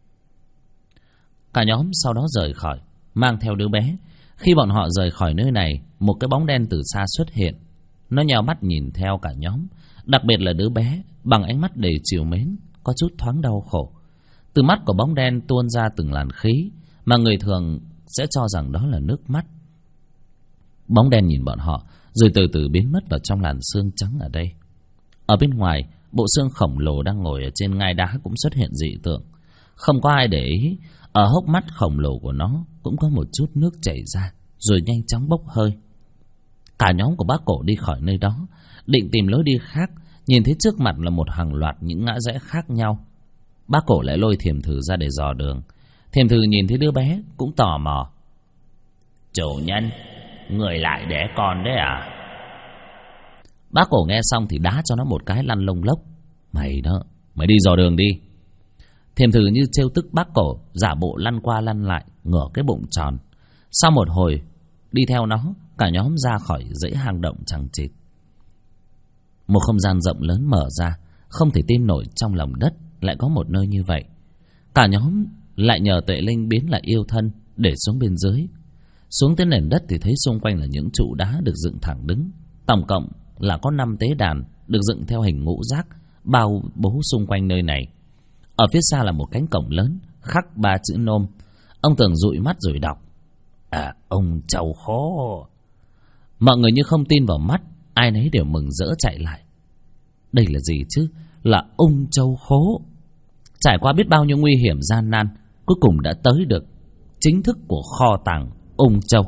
Cả nhóm sau đó rời khỏi, mang theo đứa bé. Khi bọn họ rời khỏi nơi này, một cái bóng đen từ xa xuất hiện. Nó nheo mắt nhìn theo cả nhóm, đặc biệt là đứa bé, bằng ánh mắt đầy trìu mến, có chút thoáng đau khổ. Từ mắt của bóng đen tuôn ra từng làn khí mà người thường sẽ cho rằng đó là nước mắt. Bóng đen nhìn bọn họ, rồi từ từ biến mất vào trong làn sương trắng ở đây. Ở bên ngoài, bộ xương khổng lồ đang ngồi ở trên ngai đá cũng xuất hiện dị tượng. Không có ai để ý, ở hốc mắt khổng lồ của nó cũng có một chút nước chảy ra, rồi nhanh chóng bốc hơi. Cả nhóm của bác Cổ đi khỏi nơi đó, định tìm lối đi khác, nhìn thấy trước mặt là một hàng loạt những ngã rẽ khác nhau. Bác Cổ lại lôi Thiềm Thử ra để dò đường. Thiềm Thử nhìn thấy đứa bé cũng tò mò. Chủ nhân, người lại đẻ con đấy à? Bác Cổ nghe xong thì đá cho nó một cái lăn lông lốc. Mày đi dò đường đi. Thiềm Thử như trêu tức bác Cổ, giả bộ lăn qua lăn lại, ngửa cái bụng tròn. Sau một hồi đi theo nó, cả nhóm ra khỏi dãy hang động chằng chịt. Một không gian rộng lớn mở ra, không thể tin nổi trong lòng đất lại có một nơi như vậy. Cả nhóm lại nhờ Tuệ Linh biến là yêu thân để xuống bên dưới. Xuống tới nền đất thì thấy xung quanh là những trụ đá được dựng thẳng đứng. Tổng cộng là có 5 tế đàn được dựng theo hình ngũ giác bao bố xung quanh nơi này. Ở phía xa là một cánh cổng lớn khắc 3 chữ nôm. Ông Tường dụi mắt rồi đọc: ông Châu Khố. Mọi người như không tin vào mắt, ai nấy đều mừng rỡ chạy lại. Đây là gì chứ? Là ông Châu Khố. Trải qua biết bao nhiêu nguy hiểm gian nan, cuối cùng đã tới được chính thức của kho tàng ông Châu.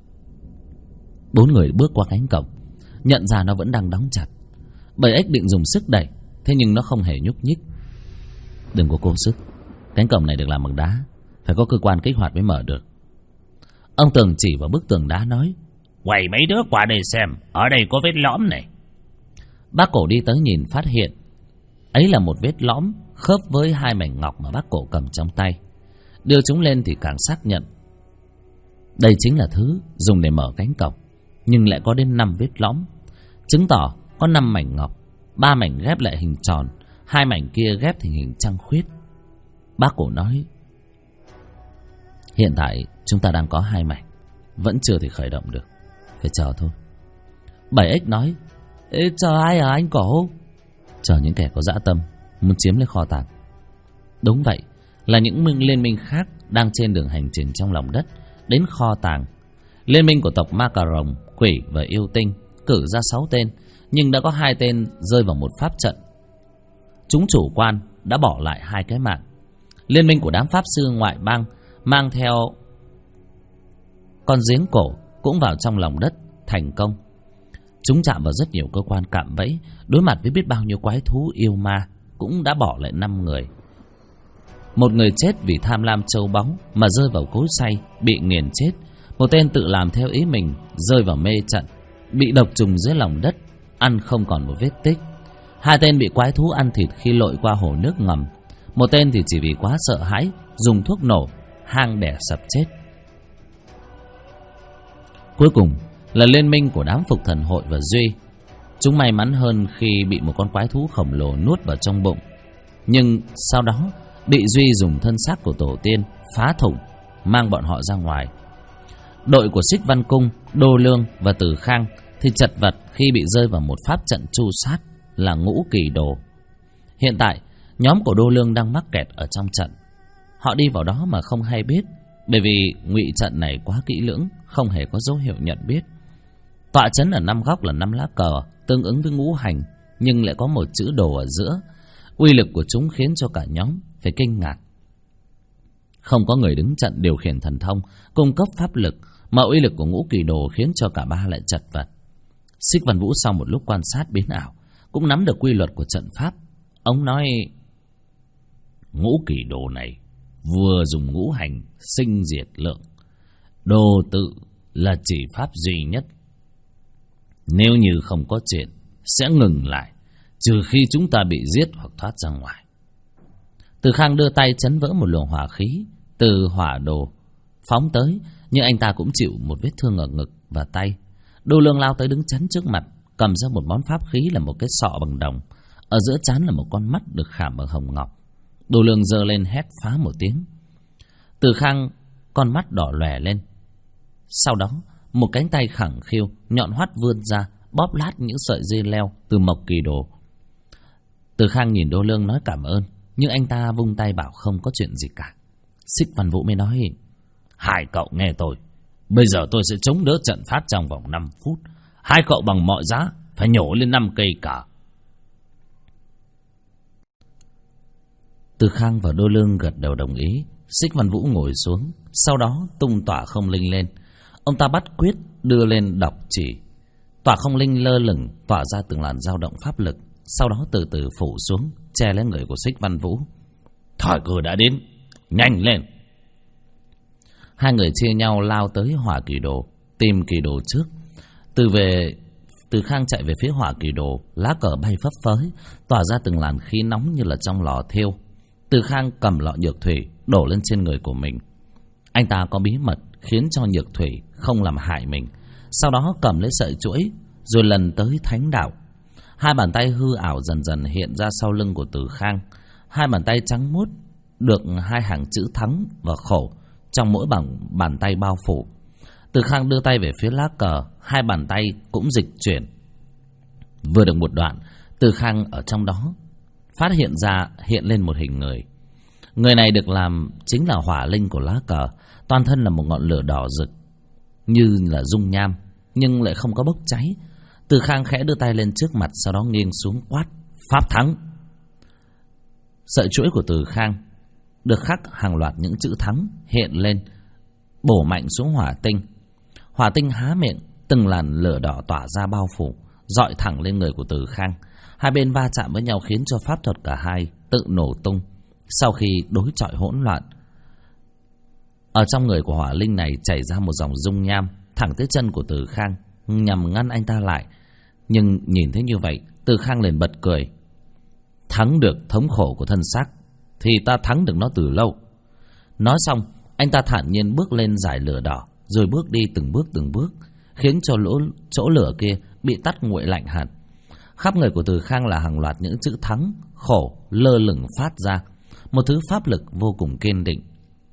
4 người bước qua cánh cổng, nhận ra nó vẫn đang đóng chặt. Bầy ếch định dùng sức đẩy, thế nhưng nó không hề nhúc nhích. Đừng có cố sức, cánh cổng này được làm bằng đá, phải có cơ quan kích hoạt mới mở được. Ông Tường chỉ vào bức tường đá nói: quay mấy đứa qua đây xem, ở đây có vết lõm này. Bác Cổ đi tới nhìn phát hiện ấy là một vết lõm khớp với 2 mảnh ngọc mà bác Cổ cầm trong tay. Đưa chúng lên thì càng xác nhận đây chính là thứ dùng để mở cánh cổng, nhưng lại có đến 5 vết lõm, chứng tỏ có 5 mảnh ngọc, 3 mảnh ghép lại hình tròn, 2 mảnh kia ghép thành hình trăng khuyết. Bác Cổ nói: hiện tại chúng ta đang có 2 mảnh, vẫn chưa thể khởi động được, phải chờ thôi. 7 ếch nói: chờ ai à anh Cổ? Chờ những kẻ có dã tâm muốn chiếm lấy kho tàng. Đúng vậy, là những liên minh khác đang trên đường hành trình trong lòng đất đến kho tàng. Liên minh của tộc Ma Cà Rồng, Quỷ và Yêu Tinh cử ra 6 tên, nhưng đã có 2 tên rơi vào một pháp trận. Chúng chủ quan đã bỏ lại 2 cái mạng. Liên minh của đám pháp sư ngoại bang mang theo con giếng cổ cũng vào trong lòng đất thành công. Chúng chạm vào rất nhiều cơ quan cạm bẫy, đối mặt với biết bao nhiêu quái thú yêu ma, cũng đã bỏ lại 5 người. Một người chết vì tham lam châu báu mà rơi vào cối xay, bị nghiền chết. Một tên tự làm theo ý mình, rơi vào mê trận, bị độc trùng dưới lòng đất, ăn không còn một vết tích. 2 tên bị quái thú ăn thịt khi lội qua hồ nước ngầm. Một tên thì chỉ vì quá sợ hãi, dùng thuốc nổ, hang đẻ sập chết. Cuối cùng là liên minh của đám Phục Thần Hội và Duy. Chúng may mắn hơn khi bị một con quái thú khổng lồ nuốt vào trong bụng, nhưng sau đó bị Duy dùng thân xác của tổ tiên phá thủng, mang bọn họ ra ngoài. Đội của Xích Văn Cung, Đô Lương và Từ Khang thì chật vật khi bị rơi vào một pháp trận tru sát là Ngũ Kỳ Đồ. Hiện tại nhóm của Đô Lương đang mắc kẹt ở trong trận. Họ đi vào đó mà không hay biết, bởi vì ngụy trận này quá kỹ lưỡng, không hề có dấu hiệu nhận biết. Tọa trấn ở 5 góc là 5 lá cờ tương ứng với ngũ hành, nhưng lại có một chữ đồ ở giữa. Uy lực của chúng khiến cho cả nhóm phải kinh ngạc. Không có người đứng trận điều khiển thần thông cung cấp pháp lực, mà uy lực của Ngũ Kỳ Đồ khiến cho cả ba lại chật vật. Xích Văn Vũ sau một lúc quan sát biến ảo cũng nắm được quy luật của trận pháp. Ông nói: Ngũ Kỳ Đồ này vừa dùng ngũ hành sinh diệt lượng, đồ tự là chỉ pháp duy nhất. Nếu như không có chuyện sẽ ngừng lại, trừ khi chúng ta bị giết hoặc thoát ra ngoài. Từ Khang đưa tay chấn vỡ một luồng hỏa khí từ hỏa đồ phóng tới, nhưng anh ta cũng chịu một vết thương ở ngực và tay. Đô Lương lao tới đứng chắn trước mặt, cầm ra một món pháp khí là một cái sọ bằng đồng, ở giữa trán là một con mắt được khảm bằng hồng ngọc. Đô Lương giơ lên hét phá một tiếng. Từ Khang con mắt đỏ lòe lên. Sau đó một cánh tay khẳng khiu nhọn hoắt vươn ra, bóp lát những sợi dây leo từ Mộc Kỳ Đồ. Từ Khang nhìn Đô Lương nói cảm ơn, nhưng anh ta vung tay bảo không có chuyện gì cả. Xích Văn Vũ mới nói: Hai cậu nghe tôi. Bây giờ tôi sẽ chống đỡ trận pháp trong vòng 5 phút. Hai cậu bằng mọi giá phải nhổ lên 5 cây cả. Từ Khang và Đô Lương gật đầu đồng ý. Xích Văn Vũ ngồi xuống, sau đó tung tỏa không linh lên. Ông ta bắt quyết đưa lên đọc chỉ. Tỏa không linh lơ lửng tỏa ra từng làn dao động pháp lực, sau đó từ từ phủ xuống che lấy người của Xích Văn Vũ. Thời cơ đã đến, nhanh lên. Hai người chia nhau lao tới Hỏa Kỳ Đồ, tìm Kỳ Đồ trước. Từ Khang chạy về phía Hỏa Kỳ Đồ, lá cờ bay phấp phới, tỏa ra từng làn khí nóng như là trong lò thiêu. Từ Khang cầm lọ nhược thủy đổ lên trên người của mình. Anh ta có bí mật khiến cho nhược thủy không làm hại mình. Sau đó cầm lấy sợi chuỗi rồi lần tới thánh đạo. Hai bàn tay hư ảo dần dần hiện ra sau lưng của Từ Khang. Hai bàn tay trắng muốt được hai hàng chữ thắng và khổ trong mỗi bàn tay bao phủ. Từ Khang đưa tay về phía lá cờ, hai bàn tay cũng dịch chuyển. Vừa được một đoạn, Từ Khang ở trong đó phát hiện lên một hình người. Người này được làm chính là hỏa linh của lá cờ, toàn thân là một ngọn lửa đỏ rực như là dung nham nhưng lại không có bốc cháy. Từ Khang khẽ đưa tay lên trước mặt, sau đó nghiêng xuống quát: Pháp thắng. Sợi chuỗi của Từ Khang được khắc hàng loạt những chữ thắng hiện lên, bổ mạnh xuống hỏa tinh. Hỏa tinh há miệng, từng làn lửa đỏ tỏa ra bao phủ, dọi thẳng lên người của Từ Khang. Hai bên va chạm với nhau khiến cho pháp thuật cả hai tự nổ tung. Sau khi đối chọi hỗn loạn, ở trong người của hỏa linh này chảy ra một dòng dung nham thẳng tới chân của Từ Khang, nhằm ngăn anh ta lại. Nhưng nhìn thấy như vậy, Từ Khang liền bật cười. Thắng được thống khổ của thân xác thì ta thắng được nó từ lâu. Nói xong, anh ta thản nhiên bước lên dải lửa đỏ, rồi bước đi từng bước, khiến cho chỗ lửa kia bị tắt nguội lạnh hẳn. Khắp người của Từ Khang là hàng loạt những chữ thắng, khổ lơ lửng phát ra, một thứ pháp lực vô cùng kiên định.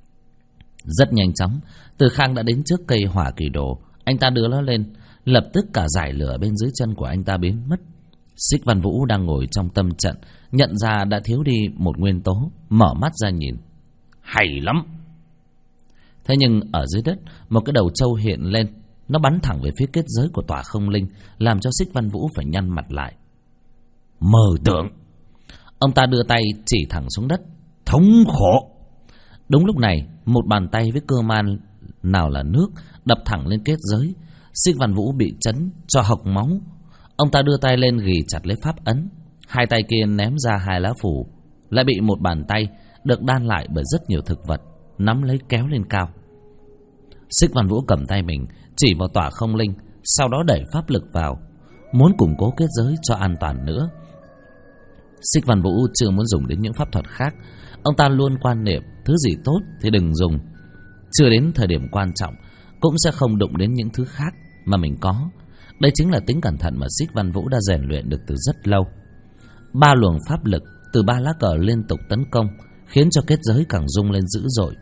Rất nhanh chóng, Từ Khang đã đến trước cây Hỏa Kỳ Đồ. Anh ta đưa nó lên, lập tức cả dải lửa bên dưới chân của anh ta biến mất. Xích Văn Vũ đang ngồi trong tâm trận, nhận ra đã thiếu đi một nguyên tố, mở mắt ra nhìn. Hay lắm. Thế nhưng ở dưới đất, một cái đầu trâu hiện lên, nó bắn thẳng về phía kết giới của tỏa không linh, làm cho Xích Văn Vũ phải nhăn mặt lại. Mơ tưởng. Ông ta đưa tay chỉ thẳng xuống đất. Thống khổ. Đúng lúc này, một bàn tay với cơ man nào là nước đập thẳng lên kết giới. Xích Văn Vũ bị chấn cho hộc máu. Ông ta đưa tay lên ghì chặt lấy pháp ấn. Hai tay kia ném ra hai lá phù, lại bị một bàn tay được đan lại bởi rất nhiều thực vật nắm lấy kéo lên cao. Xích Văn Vũ cầm tay mình chỉ vào tỏa không linh, sau đó đẩy pháp lực vào, muốn củng cố kết giới cho an toàn nữa. Xích Văn Vũ chưa muốn dùng đến những pháp thuật khác. Ông ta luôn quan niệm thứ gì tốt thì đừng dùng, chưa đến thời điểm quan trọng cũng sẽ không đụng đến những thứ khác mà mình có. Đây chính là tính cẩn thận mà Xích Văn Vũ đã rèn luyện được từ rất lâu. 3 luồng pháp lực từ 3 lá cờ liên tục tấn công, khiến cho kết giới càng rung lên dữ dội.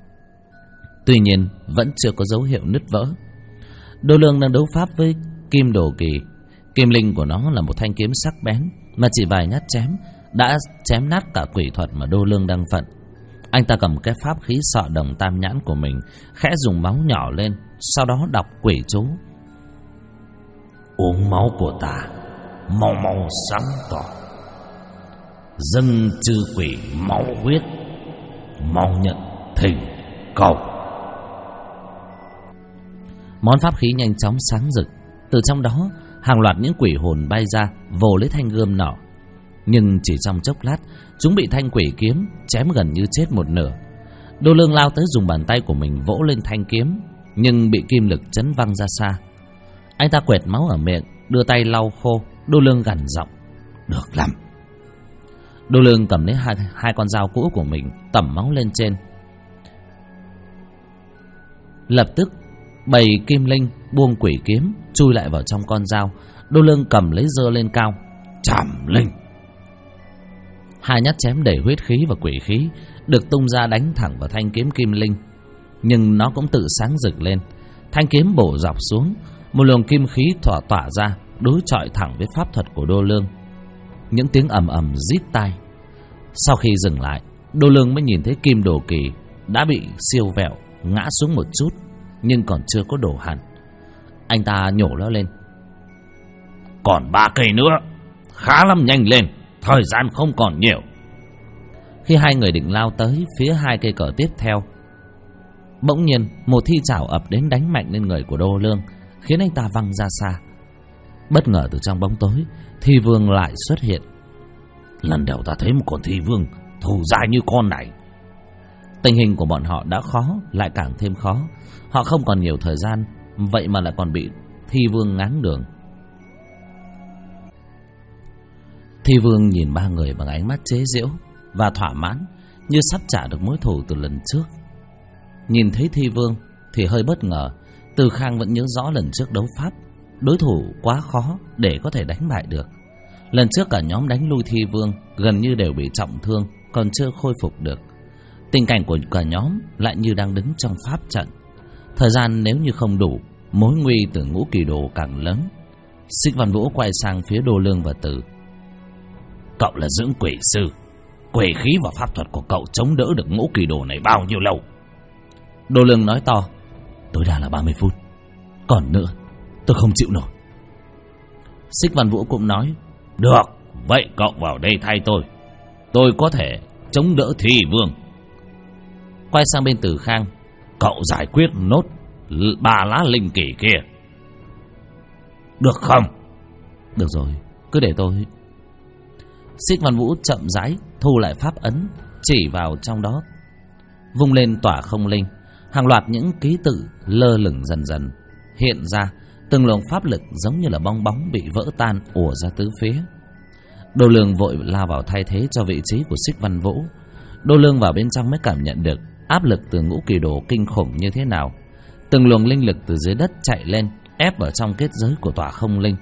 Tuy nhiên vẫn chưa có dấu hiệu nứt vỡ. Đô Lương đang đấu pháp với Kim Đồ Kỳ. Kim linh của nó là một thanh kiếm sắc bén, mà chỉ vài nhát chém đã chém nát cả quỷ thuật mà Đô Lương đang vận. Anh ta cầm cái pháp khí sọ đồng tam nhãn của mình, khẽ dùng máu nhỏ lên, sau đó đọc quỷ chú. Uống máu của ta, mau mau sáng tỏ. Dâng chư quỷ máu huyết, mau nhận thỉnh cầu. Món pháp khí nhanh chóng sáng rực. Từ trong đó, hàng loạt những quỷ hồn bay ra, vồ lấy thanh gươm nỏ. Nhưng chỉ trong chốc lát, chúng bị thanh quỷ kiếm chém gần như chết một nửa. Đô Lương lao tới dùng bàn tay của mình vỗ lên thanh kiếm, nhưng bị kim lực chấn văng ra xa. Anh ta quẹt máu ở miệng, đưa tay lau khô. Đô Lương gằn giọng: Được lắm. Đô Lương cầm lấy hai con dao cũ của mình, tẩm máu lên trên. Lập tức bầy kim linh buông quỷ kiếm chui lại vào trong con dao. Đô Lương cầm lấy giơ lên cao: Trảm linh. Hai nhát chém đầy huyết khí và quỷ khí được tung ra đánh thẳng vào thanh kiếm kim linh, nhưng nó cũng tự sáng rực lên. Thanh kiếm bổ dọc xuống, một luồng kim khí tỏa ra, đối chọi thẳng với pháp thuật của Đô Lương. Những tiếng ầm ầm rít tai. Sau khi dừng lại, Đô Lương mới nhìn thấy Kim Đồ Kỳ đã bị siêu vẹo, ngã xuống một chút, nhưng còn chưa có đổ hẳn. Anh ta nhổ nó lên. Còn 3 cây nữa, khá lắm, nhanh lên, thời gian không còn nhiều. Khi hai người định lao tới phía 2 cây cờ tiếp theo, bỗng nhiên một thi chảo ập đến đánh mạnh lên người của Đô Lương, khiến anh ta văng ra xa. Bất ngờ từ trong bóng tối, thi vương lại xuất hiện. Lần đầu ta thấy một con thi vương thù dai như con này. Tình hình của bọn họ đã khó, lại càng thêm khó. Họ không còn nhiều thời gian, vậy mà lại còn bị thi vương ngáng đường. Thi vương nhìn 3 người bằng ánh mắt chế giễu và thỏa mãn, như sắp trả được mối thù từ lần trước. Nhìn thấy thi vương thì hơi bất ngờ. Từ Khang vẫn nhớ rõ lần trước đấu pháp, đối thủ quá khó để có thể đánh bại được. Lần trước cả nhóm đánh lui thi vương gần như đều bị trọng thương, còn chưa khôi phục được. Tình cảnh của cả nhóm lại như đang đứng trong pháp trận. Thời gian nếu như không đủ, mối nguy từ Ngũ Kỳ Đồ càng lớn. Xích Văn Vũ quay sang phía Đô Lương và Từ. Cậu là dưỡng quỷ sư, quỷ khí và pháp thuật của cậu chống đỡ được Ngũ Kỳ Đồ này bao nhiêu lâu? Đô Lương nói to. Tối đa là 30 phút. Còn nữa, tôi không chịu nổi. Xích Văn Vũ cũng nói. Được, vậy cậu vào đây thay tôi. Tôi có thể chống đỡ thi vương. Quay sang bên Từ Khang. Cậu giải quyết nốt 3 lá linh kỳ kia, được không? Được rồi, cứ để tôi. Xích Văn Vũ chậm rãi thu lại pháp ấn, chỉ vào trong đó, vung lên tỏa không linh. Hàng loạt những ký tự lơ lửng dần dần hiện ra, từng luồng pháp lực giống như là bong bóng bị vỡ tan ùa ra tứ phía. Đô Lương vội lao vào thay thế cho vị trí của Xích Văn Vũ. Đô Lương vào bên trong mới cảm nhận được áp lực từ Ngũ Kỳ Đồ kinh khủng như thế nào. Từng luồng linh lực từ dưới đất chạy lên, ép vào trong kết giới của tỏa không linh.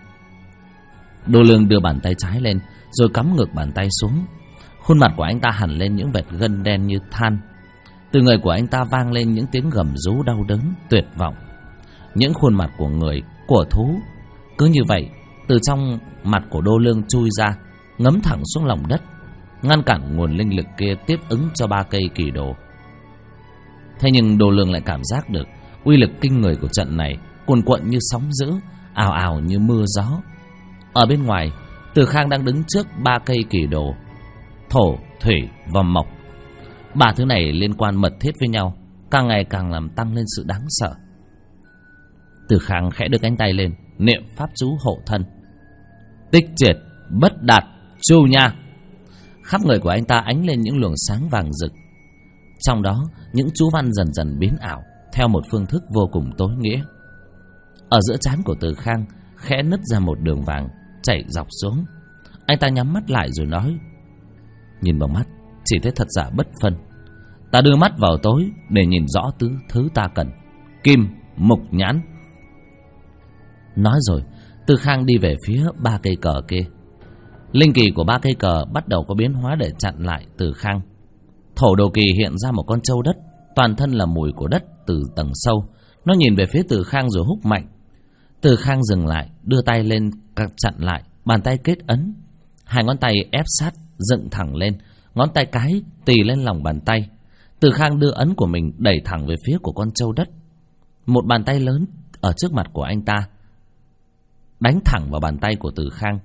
Đô Lương đưa bàn tay trái lên, rồi cắm ngược bàn tay xuống. Khuôn mặt của anh ta hằn lên những vệt gân đen như than. Từ người của anh ta vang lên những tiếng gầm rú đau đớn, tuyệt vọng. Những khuôn mặt của người, của thú, cứ như vậy từ trong mặt của Đô Lương chui ra, ngấm thẳng xuống lòng đất, ngăn cản nguồn linh lực kia tiếp ứng cho 3 cây kỳ đồ. Thế nhưng Đô Lương lại cảm giác được uy lực kinh người của trận này, cuồn cuộn như sóng dữ, ào ào như mưa gió. Ở bên ngoài, Từ Khang đang đứng trước 3 cây kỳ đồ, thổ, thủy và mộc. 3 thứ này liên quan mật thiết với nhau, càng ngày càng làm tăng lên sự đáng sợ. Từ Khang khẽ đưa cánh tay lên, niệm pháp chú hộ thân. Tích triệt, bất đạt, chu nha. Khắp người của anh ta ánh lên những luồng sáng vàng rực. Trong đó, những chú văn dần dần biến ảo theo một phương thức vô cùng tối nghĩa. Ở giữa trán của Từ Khang khẽ nứt ra một đường vàng chảy dọc xuống. Anh ta nhắm mắt lại rồi nói: nhìn bằng mắt chỉ thấy thật giả bất phân. Ta đưa mắt vào tối để nhìn rõ thứ ta cần. Kim, mục, nhãn. Nói rồi, Từ Khang đi về phía 3 cây cờ kia. Linh kỳ của 3 cây cờ bắt đầu có biến hóa để chặn lại Từ Khang. Thổ đồ kỳ hiện ra một con trâu đất, toàn thân là mùi của đất từ tầng sâu. Nó nhìn về phía Từ Khang rồi húc mạnh. Từ Khang dừng lại, đưa tay lên chặn lại, bàn tay kết ấn. 2 ngón tay ép sát, dựng thẳng lên, ngón tay cái tì lên lòng bàn tay. Từ Khang đưa ấn của mình đẩy thẳng về phía của con trâu đất. Một bàn tay lớn ở trước mặt của anh ta đánh thẳng vào bàn tay của Từ Khang.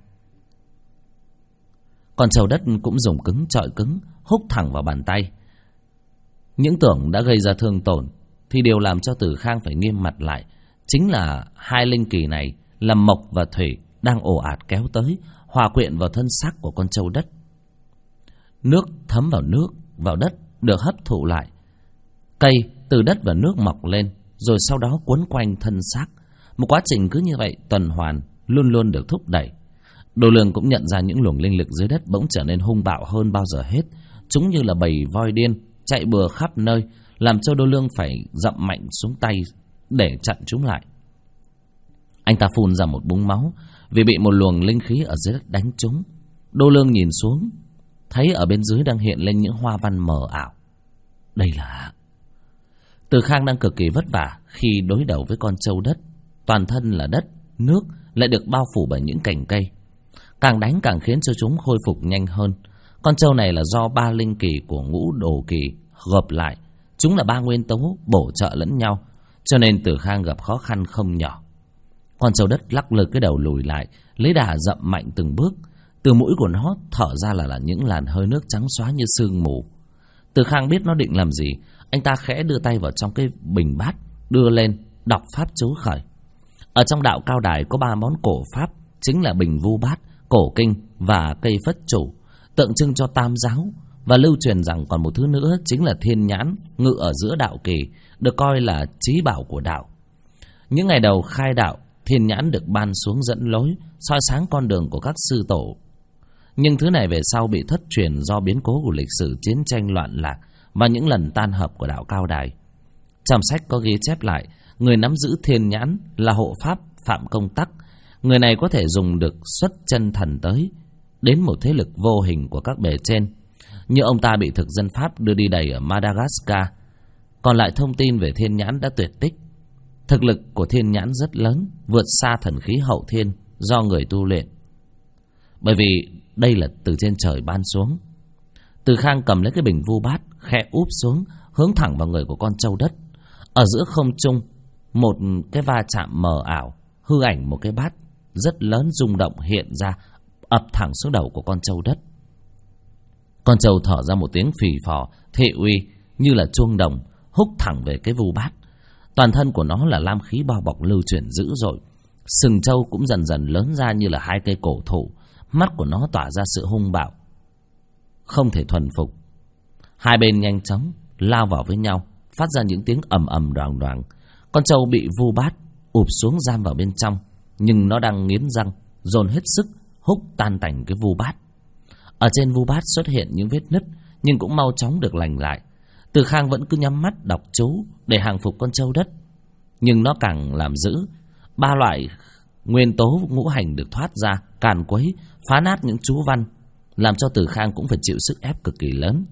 Con trâu đất cũng dùng cứng chọi cứng, húc thẳng vào bàn tay. Những tưởng đã gây ra thương tổn thì điều làm cho Từ Khang phải nghiêm mặt lại chính là 2 linh kỳ này là mộc và thủy đang ồ ạt kéo tới, hòa quyện vào thân xác của con trâu đất. Nước thấm vào đất được hấp thụ lại. Cây từ đất và nước mọc lên, rồi sau đó quấn quanh thân xác. Một quá trình cứ như vậy tuần hoàn, luôn luôn được thúc đẩy. Đô Lương cũng nhận ra những luồng linh lực dưới đất bỗng trở nên hung bạo hơn bao giờ hết. Chúng như là bầy voi điên chạy bừa khắp nơi, làm cho Đô Lương phải dậm mạnh xuống tay để chặn chúng lại. Anh ta phun ra một búng máu vì bị một luồng linh khí ở dưới đất đánh trúng. Đô Lương nhìn xuống, thấy ở bên dưới đang hiện lên những hoa văn mờ ảo. Đây là... Từ Khang đang cực kỳ vất vả khi đối đầu với con trâu đất. Toàn thân là đất, nước lại được bao phủ bởi những cành cây. Càng đánh càng khiến cho chúng khôi phục nhanh hơn. Con trâu này là do 3 linh kỳ của Ngũ Đồ kỳ gộp lại, Chúng là ba nguyên tố bổ trợ lẫn nhau, cho nên Từ Khang gặp khó khăn không nhỏ. Con trâu đất lắc lư cái đầu lùi lại, lấy đà dậm mạnh từng bước. Từ mũi của nó thở ra là những làn hơi nước trắng xóa như sương mù. Từ Khang biết nó định làm gì, anh ta khẽ đưa tay vào trong cái bình bát, đưa lên đọc pháp chú khởi. Ở trong đạo Cao Đài có 3 món cổ pháp, chính là bình vu bát, cổ kinh và cây phất chủ, tượng trưng cho tam giáo. Và lưu truyền rằng còn một thứ nữa chính là thiên nhãn ngự ở giữa đạo kỳ, được coi là chí bảo của đạo. Những ngày đầu khai đạo, thiên nhãn được ban xuống dẫn lối, soi sáng con đường của các sư tổ. Nhưng thứ này về sau bị thất truyền do biến cố của lịch sử chiến tranh loạn lạc và những lần tan hợp của đạo Cao Đài. Trong sách có ghi chép lại, người nắm giữ thiên nhãn là hộ pháp Phạm Công Tắc. Người này có thể dùng được xuất chân thần tới đến một thế lực vô hình của các bề trên, như ông ta bị thực dân Pháp đưa đi đày ở Madagascar. Còn lại thông tin về thiên nhãn đã tuyệt tích. Thực lực của thiên nhãn rất lớn, vượt xa thần khí hậu thiên do người tu luyện, bởi vì đây là từ trên trời ban xuống. Từ Khang cầm lấy cái bình vu bát, khẽ úp xuống, hướng thẳng vào người của con trâu đất. Ở giữa không trung, một cái va chạm mờ ảo, hư ảnh một cái bát rất lớn rung động hiện ra, ập thẳng xuống đầu của con trâu đất. Con trâu thở ra một tiếng phì phò, thệ uy như là chuông đồng, húc thẳng về cái vu bát. Toàn thân của nó là lam khí bao bọc lưu chuyển dữ dội. Sừng trâu cũng dần dần lớn ra như là 2 cây cổ thụ. Mắt của nó tỏa ra sự hung bạo, không thể thuần phục. Hai bên nhanh chóng lao vào với nhau, phát ra những tiếng ầm ầm đoàng đoàng. Con trâu bị vu bát ụp xuống giam vào bên trong, nhưng nó đang nghiến răng, dồn hết sức húc tan tành cái vu bát. Ở trên vu bát xuất hiện những vết nứt, nhưng cũng mau chóng được lành lại. Từ Khang vẫn cứ nhắm mắt đọc chú để hàng phục con trâu đất, nhưng nó càng làm dữ. 3 loại nguyên tố ngũ hành được thoát ra, càn quấy, phá nát những chú văn, làm cho Từ Khang cũng phải chịu sức ép cực kỳ lớn.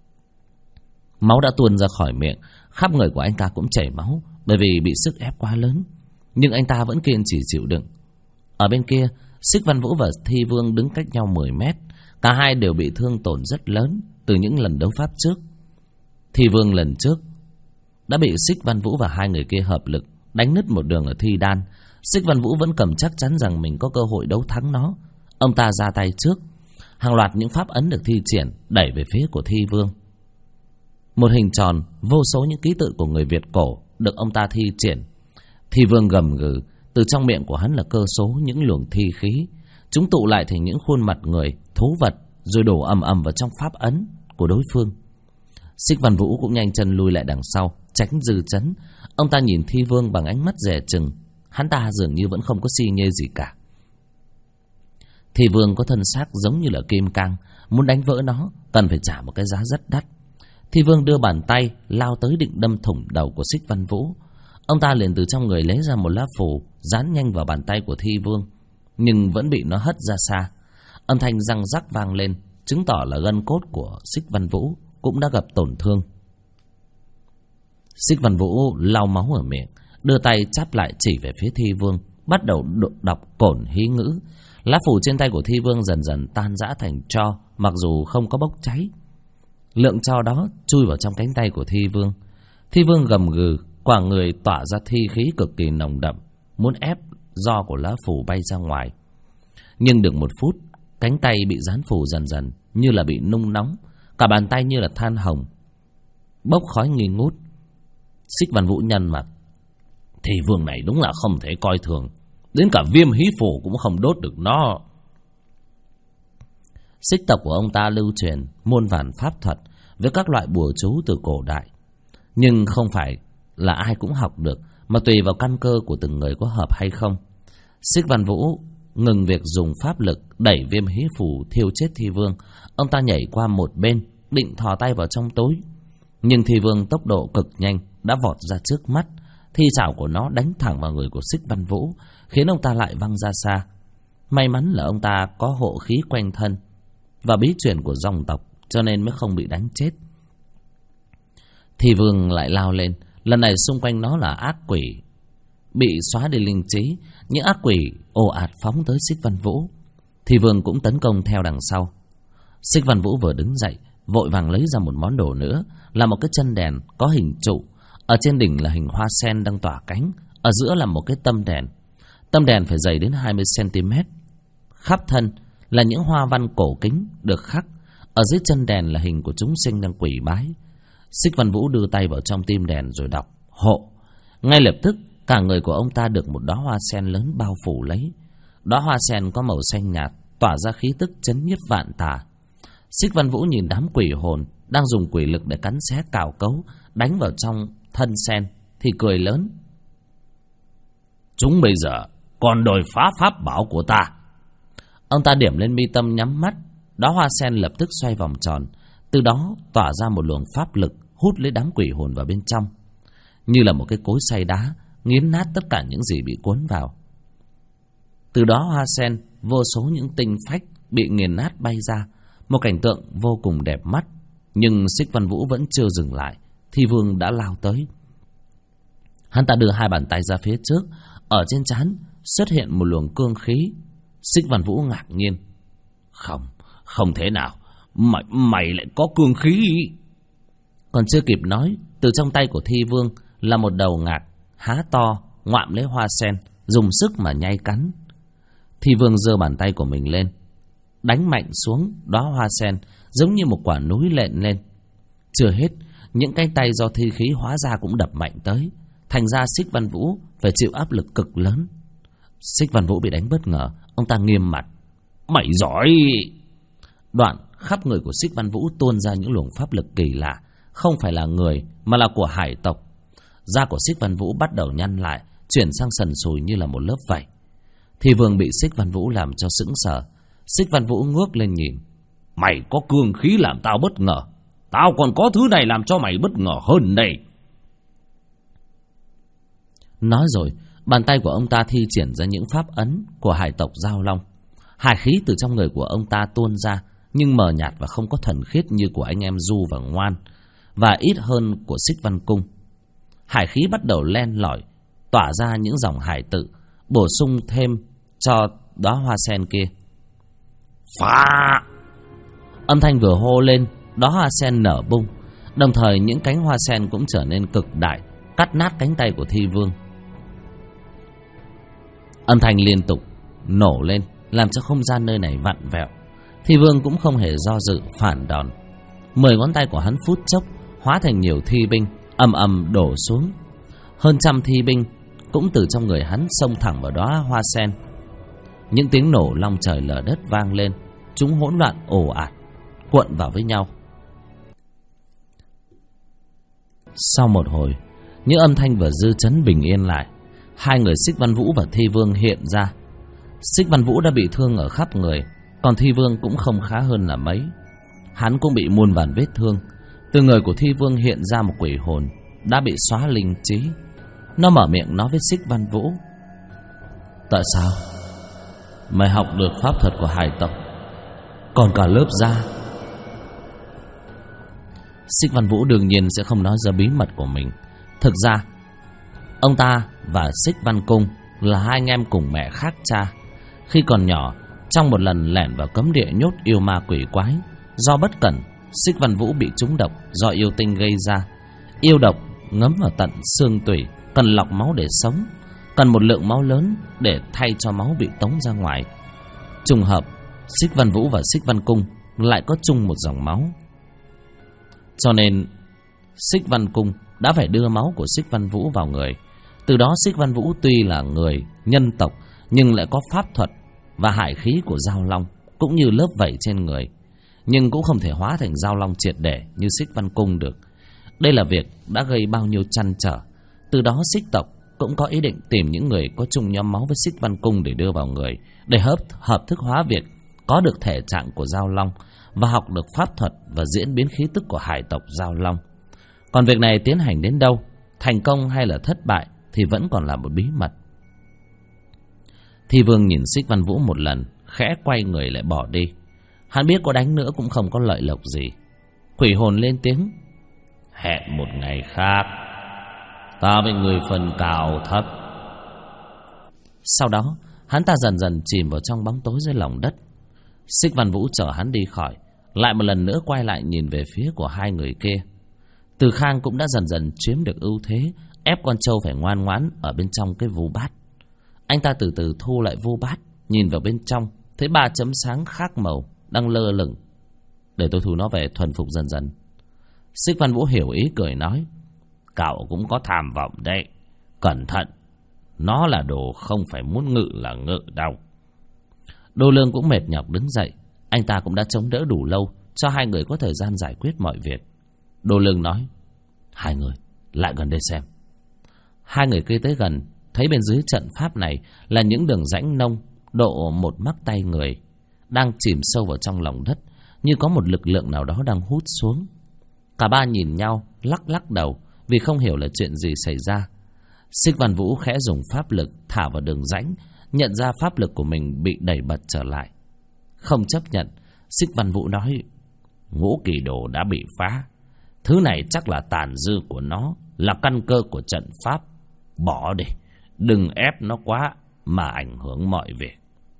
Máu đã tuôn ra khỏi miệng, khắp người của anh ta cũng chảy máu, bởi vì bị sức ép quá lớn. Nhưng anh ta vẫn kiên trì chịu đựng. Ở bên kia, Xích Văn Vũ và Thi Vương đứng cách nhau 10 mét. Cả hai đều bị thương tổn rất lớn từ những lần đấu pháp trước. Thi Vương lần trước đã bị Xích Văn Vũ và hai người kia hợp lực đánh nứt một đường ở Thi Đan. Xích Văn Vũ vẫn cầm chắc chắn rằng mình có cơ hội đấu thắng nó. Ông ta ra tay trước. Hàng loạt những pháp ấn được thi triển đẩy về phía của Thi Vương. Một hình tròn, vô số những ký tự của người Việt cổ được ông ta thi triển. Thi Vương gầm gừ, từ trong miệng của hắn là cơ số những luồng thi khí. Chúng tụ lại thành những khuôn mặt người, thú vật, rồi đổ ầm ầm vào trong pháp ấn của đối phương. Xích Văn Vũ cũng nhanh chân lui lại đằng sau, tránh dư chấn. Ông ta nhìn Thi Vương bằng ánh mắt dè chừng. Hắn ta dường như vẫn không có si nhê gì cả. Thi Vương có thân xác giống như là kim cang, muốn đánh vỡ nó cần phải trả một cái giá rất đắt. Thi Vương đưa bàn tay lao tới định đâm thủng đầu của Xích Văn Vũ. Ông ta liền từ trong người lấy ra một lá phù, dán nhanh vào bàn tay của Thi Vương, nhưng vẫn bị nó hất ra xa. Âm thanh răng rắc vang lên, chứng tỏ là gân cốt của Xích Văn Vũ cũng đã gặp tổn thương. Xích Văn Vũ lau máu ở miệng, đưa tay chắp lại chỉ về phía Thi Vương, bắt đầu đọc cổn hí ngữ. Lá phù trên tay của Thi Vương dần dần tan rã thành tro, mặc dù không có bốc cháy. Lượng tro đó chui vào trong cánh tay của Thi Vương. Thi Vương gầm gừ, quả người tỏa ra thi khí cực kỳ nồng đậm, muốn ép giò của lá phù bay ra ngoài. Nhưng được một phút, cánh tay bị dán phù dần dần như là bị nung nóng, cả bàn tay như là than hồng, bốc khói nghi ngút. Xích Văn Vũ nhăn mặt. Thi Vương này đúng là không thể coi thường, đến cả viêm hí phù cũng không đốt được nó. Xích tộc của ông ta lưu truyền muôn vàn pháp thuật với các loại bùa chú từ cổ đại, nhưng không phải là ai cũng học được, mà tùy vào căn cơ của từng người có hợp hay không. Xích Văn Vũ ngừng việc dùng pháp lực đẩy viêm hí phù thiêu chết Thi Vương. Ông ta nhảy qua một bên, định thò tay vào trong túi, nhưng Thi Vương tốc độ cực nhanh đã vọt ra trước mắt. Thi chảo của nó đánh thẳng vào người của Xích Văn Vũ, khiến ông ta lại văng ra xa. May mắn là ông ta có hộ khí quanh thân và bí truyền của dòng tộc, cho nên mới không bị đánh chết. Thi Vương lại lao lên. Lần này xung quanh nó là ác quỷ bị xóa đi linh trí. Những ác quỷ ồ ạt phóng tới Xích Văn Vũ. Thi Vương cũng tấn công theo đằng sau. Xích Văn Vũ vừa đứng dậy vội vàng lấy ra một món đồ nữa, là một cái chân đèn có hình trụ. Ở trên đỉnh là hình hoa sen đang tỏa cánh, ở giữa là một cái tâm đèn. Tâm đèn phải dày đến 20 cm. Khắp thân là những hoa văn cổ kính được khắc. Ở dưới chân đèn là hình của chúng sinh đang quỳ bái. Xích Văn Vũ đưa tay vào trong tim đèn rồi đọc hộ. Ngay lập tức cả người của ông ta được một đóa hoa sen lớn bao phủ lấy. Đóa hoa sen có màu xanh nhạt, tỏa ra khí tức chấn nhiếp vạn tà. Xích Văn Vũ nhìn đám quỷ hồn đang dùng quỷ lực để cắn xé cào cấu, đánh vào trong thân sen thì cười lớn. Chúng bây giờ còn đòi phá pháp bảo của ta. Ông ta điểm lên mi tâm nhắm mắt, đóa hoa sen lập tức xoay vòng tròn, từ đó tỏa ra một luồng pháp lực hút lấy đám quỷ hồn vào bên trong, như là một cái cối xay đá nghiến nát tất cả những gì bị cuốn vào. Từ đó hoa sen, vô số những tinh phách bị nghiền nát bay ra, một cảnh tượng vô cùng đẹp mắt. Nhưng Xích Văn Vũ vẫn chưa dừng lại, Thi Vương đã lao tới. Hắn ta đưa hai bàn tay ra phía trước, ở trên trán xuất hiện một luồng cương khí. Xích Văn Vũ ngạc nhiên. Không thể nào, mày lại có cương khí. Còn chưa kịp nói, từ trong tay của Thi Vương là một đầu ngạc há to, ngoạm lấy hoa sen, dùng sức mà nhai cắn. Thi Vương giơ bàn tay của mình lên, đánh mạnh xuống đóa hoa sen, giống như một quả núi lện lên. Chưa hết, những cánh tay do thi khí hóa ra cũng đập mạnh tới, thành ra Xích Văn Vũ phải chịu áp lực cực lớn. Xích Văn Vũ bị đánh bất ngờ, ông ta nghiêm mặt. Mày giỏi! Đoạn khắp người của Xích Văn Vũ tuôn ra những luồng pháp lực kỳ lạ, không phải là người mà là của hải tộc. Da của Xích Văn Vũ bắt đầu nhăn lại, chuyển sang sần sùi như là một lớp vảy. Thì Vương bị Xích Văn Vũ làm cho sững sờ. Xích Văn Vũ ngước lên nhìn. Mày có cương khí làm tao bất ngờ, tao còn có thứ này làm cho mày bất ngờ hơn đây. Nói rồi, bàn tay của ông ta thi triển ra những pháp ấn của hải tộc Giao Long. Hải khí từ trong người của ông ta tuôn ra, nhưng mờ nhạt và không có thuần khiết như của anh em Du và Ngoan, và ít hơn của Xích Văn Cung. Hải khí bắt đầu len lỏi, tỏa ra những dòng hải tự, bổ sung thêm cho đóa hoa sen kia. Phá! Âm thanh vừa hô lên, đóa hoa sen nở bung, đồng thời những cánh hoa sen cũng trở nên cực đại, cắt nát cánh tay của Thi Vương. Âm thanh liên tục nổ lên, làm cho không gian nơi này vặn vẹo. Thi Vương cũng không hề do dự phản đòn. 10 ngón tay của hắn phút chốc hóa thành nhiều thi binh, ầm ầm đổ xuống. Hơn trăm thi binh cũng từ trong người hắn xông thẳng vào đóa hoa sen. Những tiếng nổ long trời lở đất vang lên, chúng hỗn loạn ồ ạt, cuộn vào với nhau. Sau một hồi, những âm thanh và dư chấn bình yên lại. Hai người Xích Văn Vũ và Thi Vương hiện ra. Xích Văn Vũ đã bị thương ở khắp người, còn Thi Vương cũng không khá hơn là mấy. Hắn cũng bị muôn vàn vết thương. Từ người của Thi Vương hiện ra một quỷ hồn đã bị xóa linh trí. Nó mở miệng nói với Xích Văn Vũ. Tại sao mày học được pháp thuật của hải tộc, còn cả lớp da? Xích Văn Vũ đương nhiên sẽ không nói ra bí mật của mình. Thực ra ông ta và Xích Văn Cung là hai anh em cùng mẹ khác cha. Khi còn nhỏ, trong một lần lẻn vào cấm địa nhốt yêu ma quỷ quái, do bất cẩn, Xích Văn Vũ bị trúng độc do yêu tinh gây ra. Yêu độc ngấm vào tận xương tủy, cần lọc máu để sống, cần một lượng máu lớn để thay cho máu bị tống ra ngoài. Trùng hợp, Xích Văn Vũ và Xích Văn Cung lại có chung một dòng máu, cho nên Xích Văn Cung đã phải đưa máu của Xích Văn Vũ vào người. Từ đó Xích Văn Vũ tuy là người nhân tộc, nhưng lại có pháp thuật và hải khí của Giao Long, cũng như lớp vảy trên người, nhưng cũng không thể hóa thành Giao Long triệt để như Xích Văn Cung được. Đây là việc đã gây bao nhiêu trăn trở. Từ đó Xích tộc cũng có ý định tìm những người có chung nhóm máu với Xích Văn Cung để đưa vào người, để hợp thức hóa việc có được thể trạng của Giao Long và học được pháp thuật và diễn biến khí tức của hải tộc Giao Long. Còn việc này tiến hành đến đâu, thành công hay là thất bại thì vẫn còn là một bí mật. Thi Vương nhìn Xích Văn Vũ một lần, khẽ quay người lại bỏ đi. Hắn biết có đánh nữa cũng không có lợi lộc gì. Quỷ hồn lên tiếng. Hẹn một ngày khác, ta với người phân cao thấp. Sau đó hắn ta dần dần chìm vào trong bóng tối dưới lòng đất. Xích Văn Vũ chở hắn đi khỏi, lại một lần nữa quay lại nhìn về phía của hai người kia. Từ Khang cũng đã dần dần chiếm được ưu thế, ép con trâu phải ngoan ngoãn ở bên trong cái vu bát. Anh ta từ từ thu lại vu bát, nhìn vào bên trong, thấy 3 chấm sáng khác màu đang lơ lửng. Để tôi thu nó về thuần phục dần dần. Xích Văn Vũ hiểu ý cười nói: cậu cũng có tham vọng đấy, cẩn thận, nó là đồ không phải muốn ngự là ngự đâu. Đô Lương cũng mệt nhọc đứng dậy. Anh ta cũng đã chống đỡ đủ lâu, cho hai người có thời gian giải quyết mọi việc. Đô Lương nói: hai người lại gần đây xem. Hai người kia tới gần, thấy bên dưới trận pháp này là những đường rãnh nông độ một mắt tay người, đang chìm sâu vào trong lòng đất, như có một lực lượng nào đó đang hút xuống. Cả ba nhìn nhau, lắc lắc đầu, vì không hiểu là chuyện gì xảy ra. Xích Văn Vũ khẽ dùng pháp lực thả vào đường rãnh, nhận ra pháp lực của mình bị đẩy bật trở lại. Không chấp nhận, Xích Văn Vũ nói: Ngũ Kỳ Đồ đã bị phá, thứ này chắc là tàn dư của nó, là căn cơ của trận pháp. Bỏ đi, đừng ép nó quá mà ảnh hưởng mọi việc.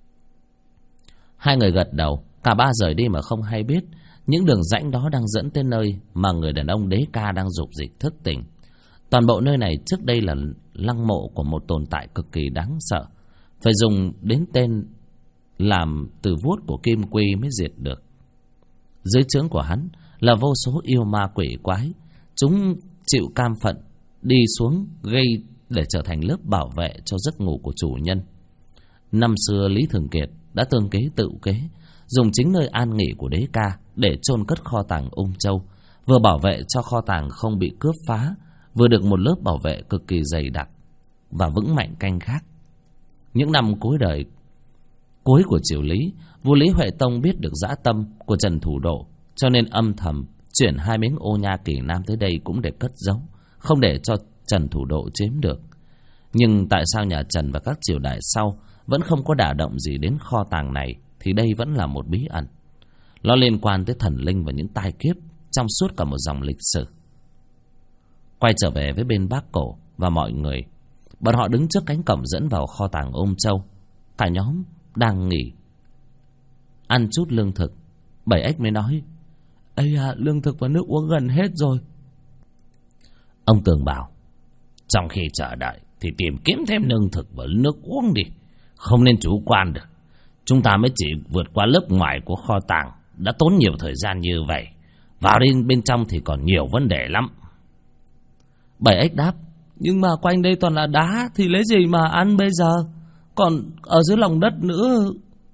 Hai người gật đầu, cả ba rời đi mà không hay biết. Những đường rãnh đó đang dẫn tới nơi mà người đàn ông Đế Ca đang dục dịch thức tỉnh. Toàn bộ nơi này trước đây là lăng mộ của một tồn tại cực kỳ đáng sợ, phải dùng đến tên làm từ vuốt của Kim Quy mới diệt được. Dưới trướng của hắn là vô số yêu ma quỷ quái, chúng chịu cam phận đi xuống gây để trở thành lớp bảo vệ cho giấc ngủ của chủ nhân. Năm xưa Lý Thường Kiệt đã tương kế tự kế, dùng chính nơi an nghỉ của Đế Ca để chôn cất kho tàng Ung Châu, vừa bảo vệ cho kho tàng không bị cướp phá, vừa được một lớp bảo vệ cực kỳ dày đặc và vững mạnh canh gác. Những năm cuối của triều Lý, vua Lý Huệ Tông biết được dã tâm của Trần Thủ Độ, cho nên âm thầm chuyển 2 miếng ô nha Kỳ Nam tới đây cũng để cất giấu, không để cho Trần Thủ Độ chiếm được. Nhưng tại sao nhà Trần và các triều đại sau vẫn không có đả động gì đến kho tàng này, thì đây vẫn là một bí ẩn. Nó liên quan tới thần linh và những tai kiếp trong suốt cả một dòng lịch sử. Quay trở về với bên Bác Cổ và mọi người, bọn họ đứng trước cánh cổng dẫn vào kho tàng Ung Châu. Cả nhóm đang nghỉ, ăn chút lương thực. Bảy Ếch mới nói: Ây à, lương thực và nước uống gần hết rồi. Ông Tường bảo: trong khi chờ đợi thì tìm kiếm thêm lương thực và nước uống đi, không nên chủ quan được. Chúng ta mới chỉ vượt qua lớp ngoài của kho tàng đã tốn nhiều thời gian như vậy, vào bên trong thì còn nhiều vấn đề lắm. Bảy Ếch đáp: nhưng mà quanh đây toàn là đá thì lấy gì mà ăn bây giờ, còn ở dưới lòng đất nữa.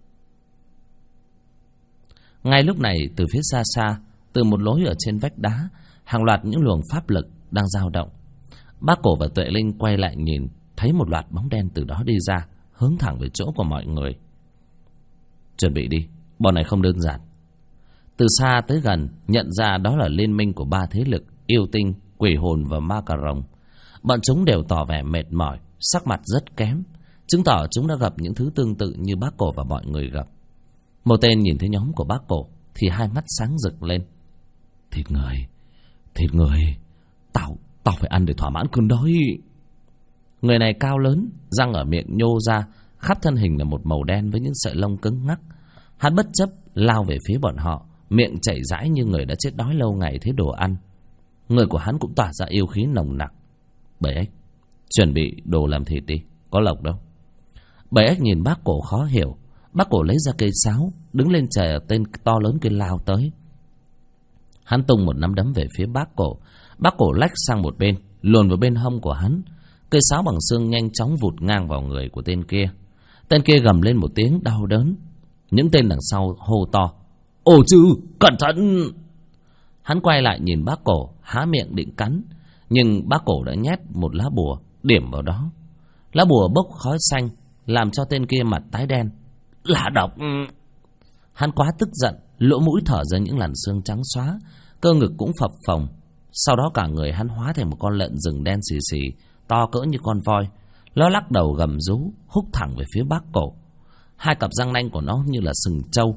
Ngay lúc này, từ phía xa xa, từ một lối ở trên vách đá, hàng loạt những luồng pháp lực đang dao động. Bác Cổ và Tuệ Linh quay lại nhìn, thấy một loạt bóng đen từ đó đi ra, hướng thẳng về chỗ của mọi người. Chuẩn bị đi, bọn này không đơn giản. Từ xa tới gần, nhận ra đó là liên minh của 3 thế lực: yêu tinh, quỷ hồn và ma cà rồng. Bọn chúng đều tỏ vẻ mệt mỏi, sắc mặt rất kém, chứng tỏ chúng đã gặp những thứ tương tự như Bác Cổ và mọi người gặp. Một tên nhìn thấy nhóm của Bác Cổ thì hai mắt sáng rực lên. Thịt người, tao phải ăn để thỏa mãn cơn đói. Người này cao lớn, răng ở miệng nhô ra, khắp thân hình là một màu đen với những sợi lông cứng ngắc. Hắn bất chấp lao về phía bọn họ, miệng chảy rãi như người đã chết đói lâu ngày thấy đồ ăn. Người của hắn cũng tỏa ra yêu khí nồng nặc. Bảy Ếch, chuẩn bị đồ làm thịt đi, có lộc đâu. Bảy Ếch nhìn Bác Cổ khó hiểu. Bác Cổ lấy ra cây sáo, đứng lên trời, tên to lớn kia lao tới. Hắn tung một nắm đấm về phía Bác Cổ. Bác Cổ lách sang một bên, luồn vào bên hông của hắn. Cây sáo bằng xương nhanh chóng vụt ngang vào người của tên kia. Tên kia gầm lên một tiếng đau đớn. Những tên đằng sau hô to: Ồ chư, cẩn thận! Hắn quay lại nhìn Bác Cổ, há miệng định cắn, nhưng Bác Cổ đã nhét một lá bùa điểm vào đó. Lá bùa bốc khói xanh, làm cho tên kia mặt tái đen. Là độc! Hắn quá tức giận, lỗ mũi thở ra những làn xương trắng xóa, cơ ngực cũng phập phồng. Sau đó cả người hắn hóa thành một con lợn rừng đen xì xì, to cỡ như con voi. Nó lắc đầu gầm rú, húc thẳng về phía Bác Cổ. Hai cặp răng nanh của nó như là sừng trâu.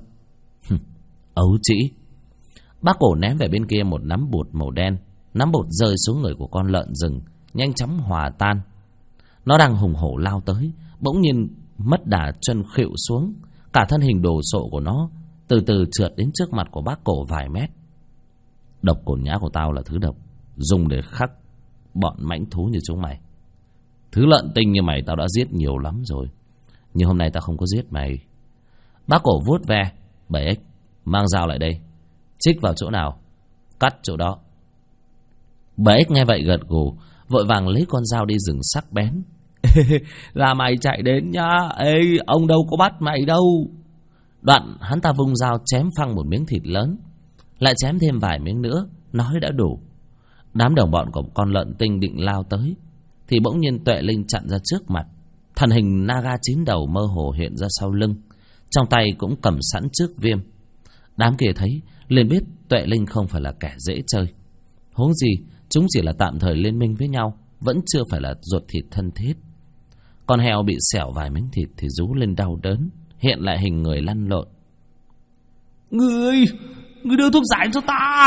Ấu trĩ! Bác Cổ ném về bên kia một nắm bột màu đen. Nắm bột rơi xuống người của con lợn rừng, nhanh chóng hòa tan. Nó đang hùng hổ lao tới, bỗng nhiên mất đà chân khuỵu xuống. Cả thân hình đồ sộ của nó từ từ trượt đến trước mặt của bác Cổ vài mét. Độc cồn nhã của tao là thứ độc dùng để khắc bọn mãnh thú như chúng mày. Thứ lợn tinh như mày tao đã giết nhiều lắm rồi, nhưng hôm nay tao không có giết mày. Bác Cổ vuốt ve. 7X, mang dao lại đây. Chích vào chỗ nào, cắt chỗ đó. 7X nghe vậy gật gù, vội vàng lấy con dao đi rừng sắc bén. Là mày chạy đến nhá. Ê, ông đâu có bắt mày đâu. Đoạn hắn ta vung dao chém phăng một miếng thịt lớn, lại chém thêm vài miếng nữa, nói đã đủ. Đám đồng bọn của con lợn tinh định lao tới, thì bỗng nhiên Tuệ Linh chặn ra trước mặt. Thần hình Naga 9 đầu mơ hồ hiện ra sau lưng, trong tay cũng cầm sẵn trước viêm. Đám kia thấy liền biết Tuệ Linh không phải là kẻ dễ chơi. Huống gì chúng chỉ là tạm thời liên minh với nhau, vẫn chưa phải là ruột thịt thân thiết. Con heo bị xẻo vài miếng thịt thì rú lên đau đớn, hiện lại hình người lăn lộn. Người đưa thuốc giải cho ta.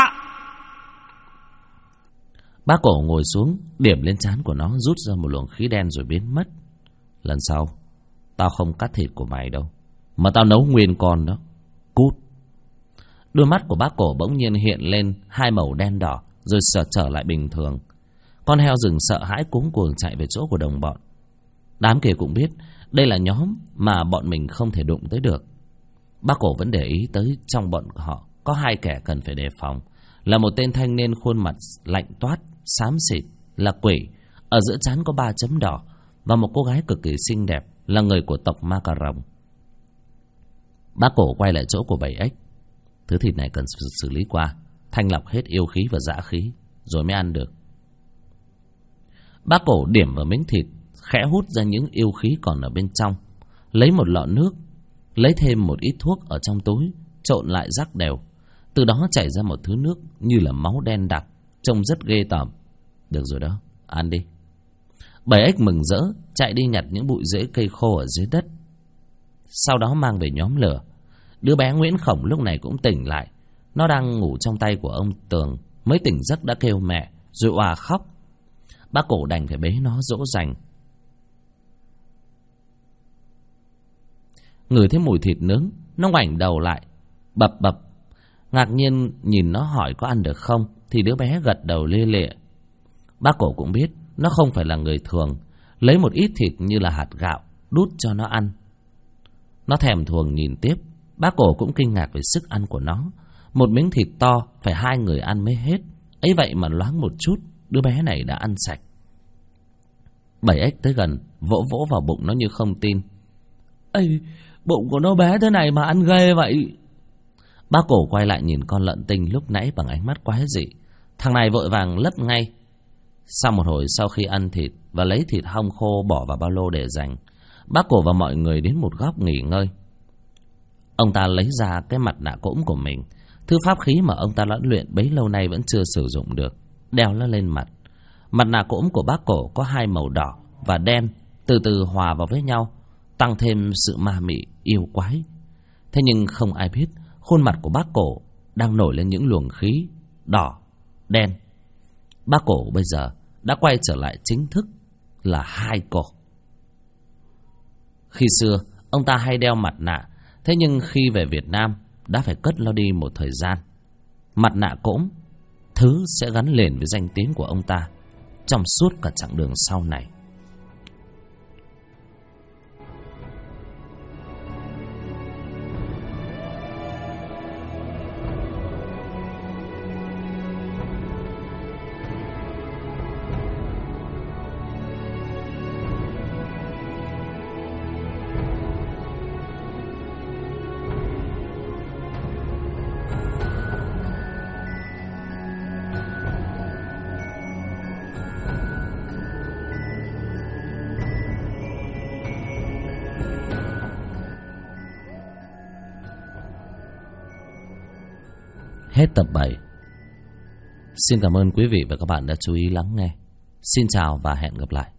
Bác Cổ ngồi xuống, điểm lên trán của nó, rút ra một luồng khí đen rồi biến mất. Lần sau tao không cắt thịt của mày đâu, mà tao nấu nguyên con đó. Cút. Đôi mắt của bác Cổ bỗng nhiên hiện lên hai màu đen đỏ, rồi trở lại bình thường. Con heo rừng sợ hãi cuống cuồng chạy về chỗ của đồng bọn. Đám kia cũng biết đây là nhóm mà bọn mình không thể đụng tới được. Bác Cổ vẫn để ý tới trong bọn họ có hai kẻ cần phải đề phòng, là một tên thanh niên khuôn mặt lạnh toát, xám xịt, là quỷ, ở giữa trán có 3 chấm đỏ, và một cô gái cực kỳ xinh đẹp, là người của tộc Ma Cà Rồng. Bác Cổ quay lại chỗ của 7X. Thứ thịt này cần xử lý qua, thanh lọc hết yêu khí và dã khí, rồi mới ăn được. Bác Cổ điểm vào miếng thịt, khẽ hút ra những yêu khí còn ở bên trong, lấy một lọ nước, lấy thêm một ít thuốc ở trong túi, trộn lại rắc đều. Từ đó chảy ra một thứ nước như là máu đen đặc, trông rất ghê tởm. Được rồi đó, ăn đi. 7X mừng rỡ chạy đi nhặt những bụi rễ cây khô ở dưới đất, sau đó mang về nhóm lửa. Đứa bé Nguyễn Khổng lúc này cũng tỉnh lại. Nó đang ngủ trong tay của ông Tường, mới tỉnh giấc đã kêu mẹ, rồi òa khóc. Bác Cổ đành phải bế nó dỗ dành. Ngửi thấy mùi thịt nướng, nó ngoảnh đầu lại, bập bập. Ngạc nhiên nhìn nó hỏi có ăn được không, thì đứa bé gật đầu lia lịa. Bác Cổ cũng biết nó không phải là người thường, lấy một ít thịt như là hạt gạo đút cho nó ăn. Nó thèm thuồng nhìn tiếp. Bác Cổ cũng kinh ngạc về sức ăn của nó. Một miếng thịt to phải 2 người ăn mới hết, ấy vậy mà loáng một chút đứa bé này đã ăn sạch. 7X tới gần, vỗ vỗ vào bụng nó như không tin. Ây, bụng của nó bé thế này mà ăn ghê vậy. Bác Cổ quay lại nhìn con lợn tinh lúc nãy bằng ánh mắt quái dị. Thằng này vội vàng lấp ngay. Sau một hồi sau khi ăn thịt và lấy thịt hong khô bỏ vào ba lô để dành, bác Cổ và mọi người đến một góc nghỉ ngơi. Ông ta lấy ra cái mặt nạ cỗm của mình, thứ pháp khí mà ông ta đã luyện bấy lâu nay vẫn chưa sử dụng được, đeo nó lên mặt. Mặt nạ cỗm của bác Cổ có 2 màu đỏ và đen, từ từ hòa vào với nhau, tăng thêm sự ma mị yêu quái. Thế nhưng không ai biết khuôn mặt của bác Cổ đang nổi lên những luồng khí đỏ, đen. Bác Cổ bây giờ đã quay trở lại chính thức là 2 cổ. Khi xưa ông ta hay đeo mặt nạ, thế nhưng khi về Việt Nam đã phải cất nó đi một thời gian. Mặt nạ cỗm, thứ sẽ gắn liền với danh tiếng của ông ta trong suốt cả chặng đường sau này. Hết tập 7. Xin cảm ơn quý vị và các bạn đã chú ý lắng nghe. Xin chào và hẹn gặp lại.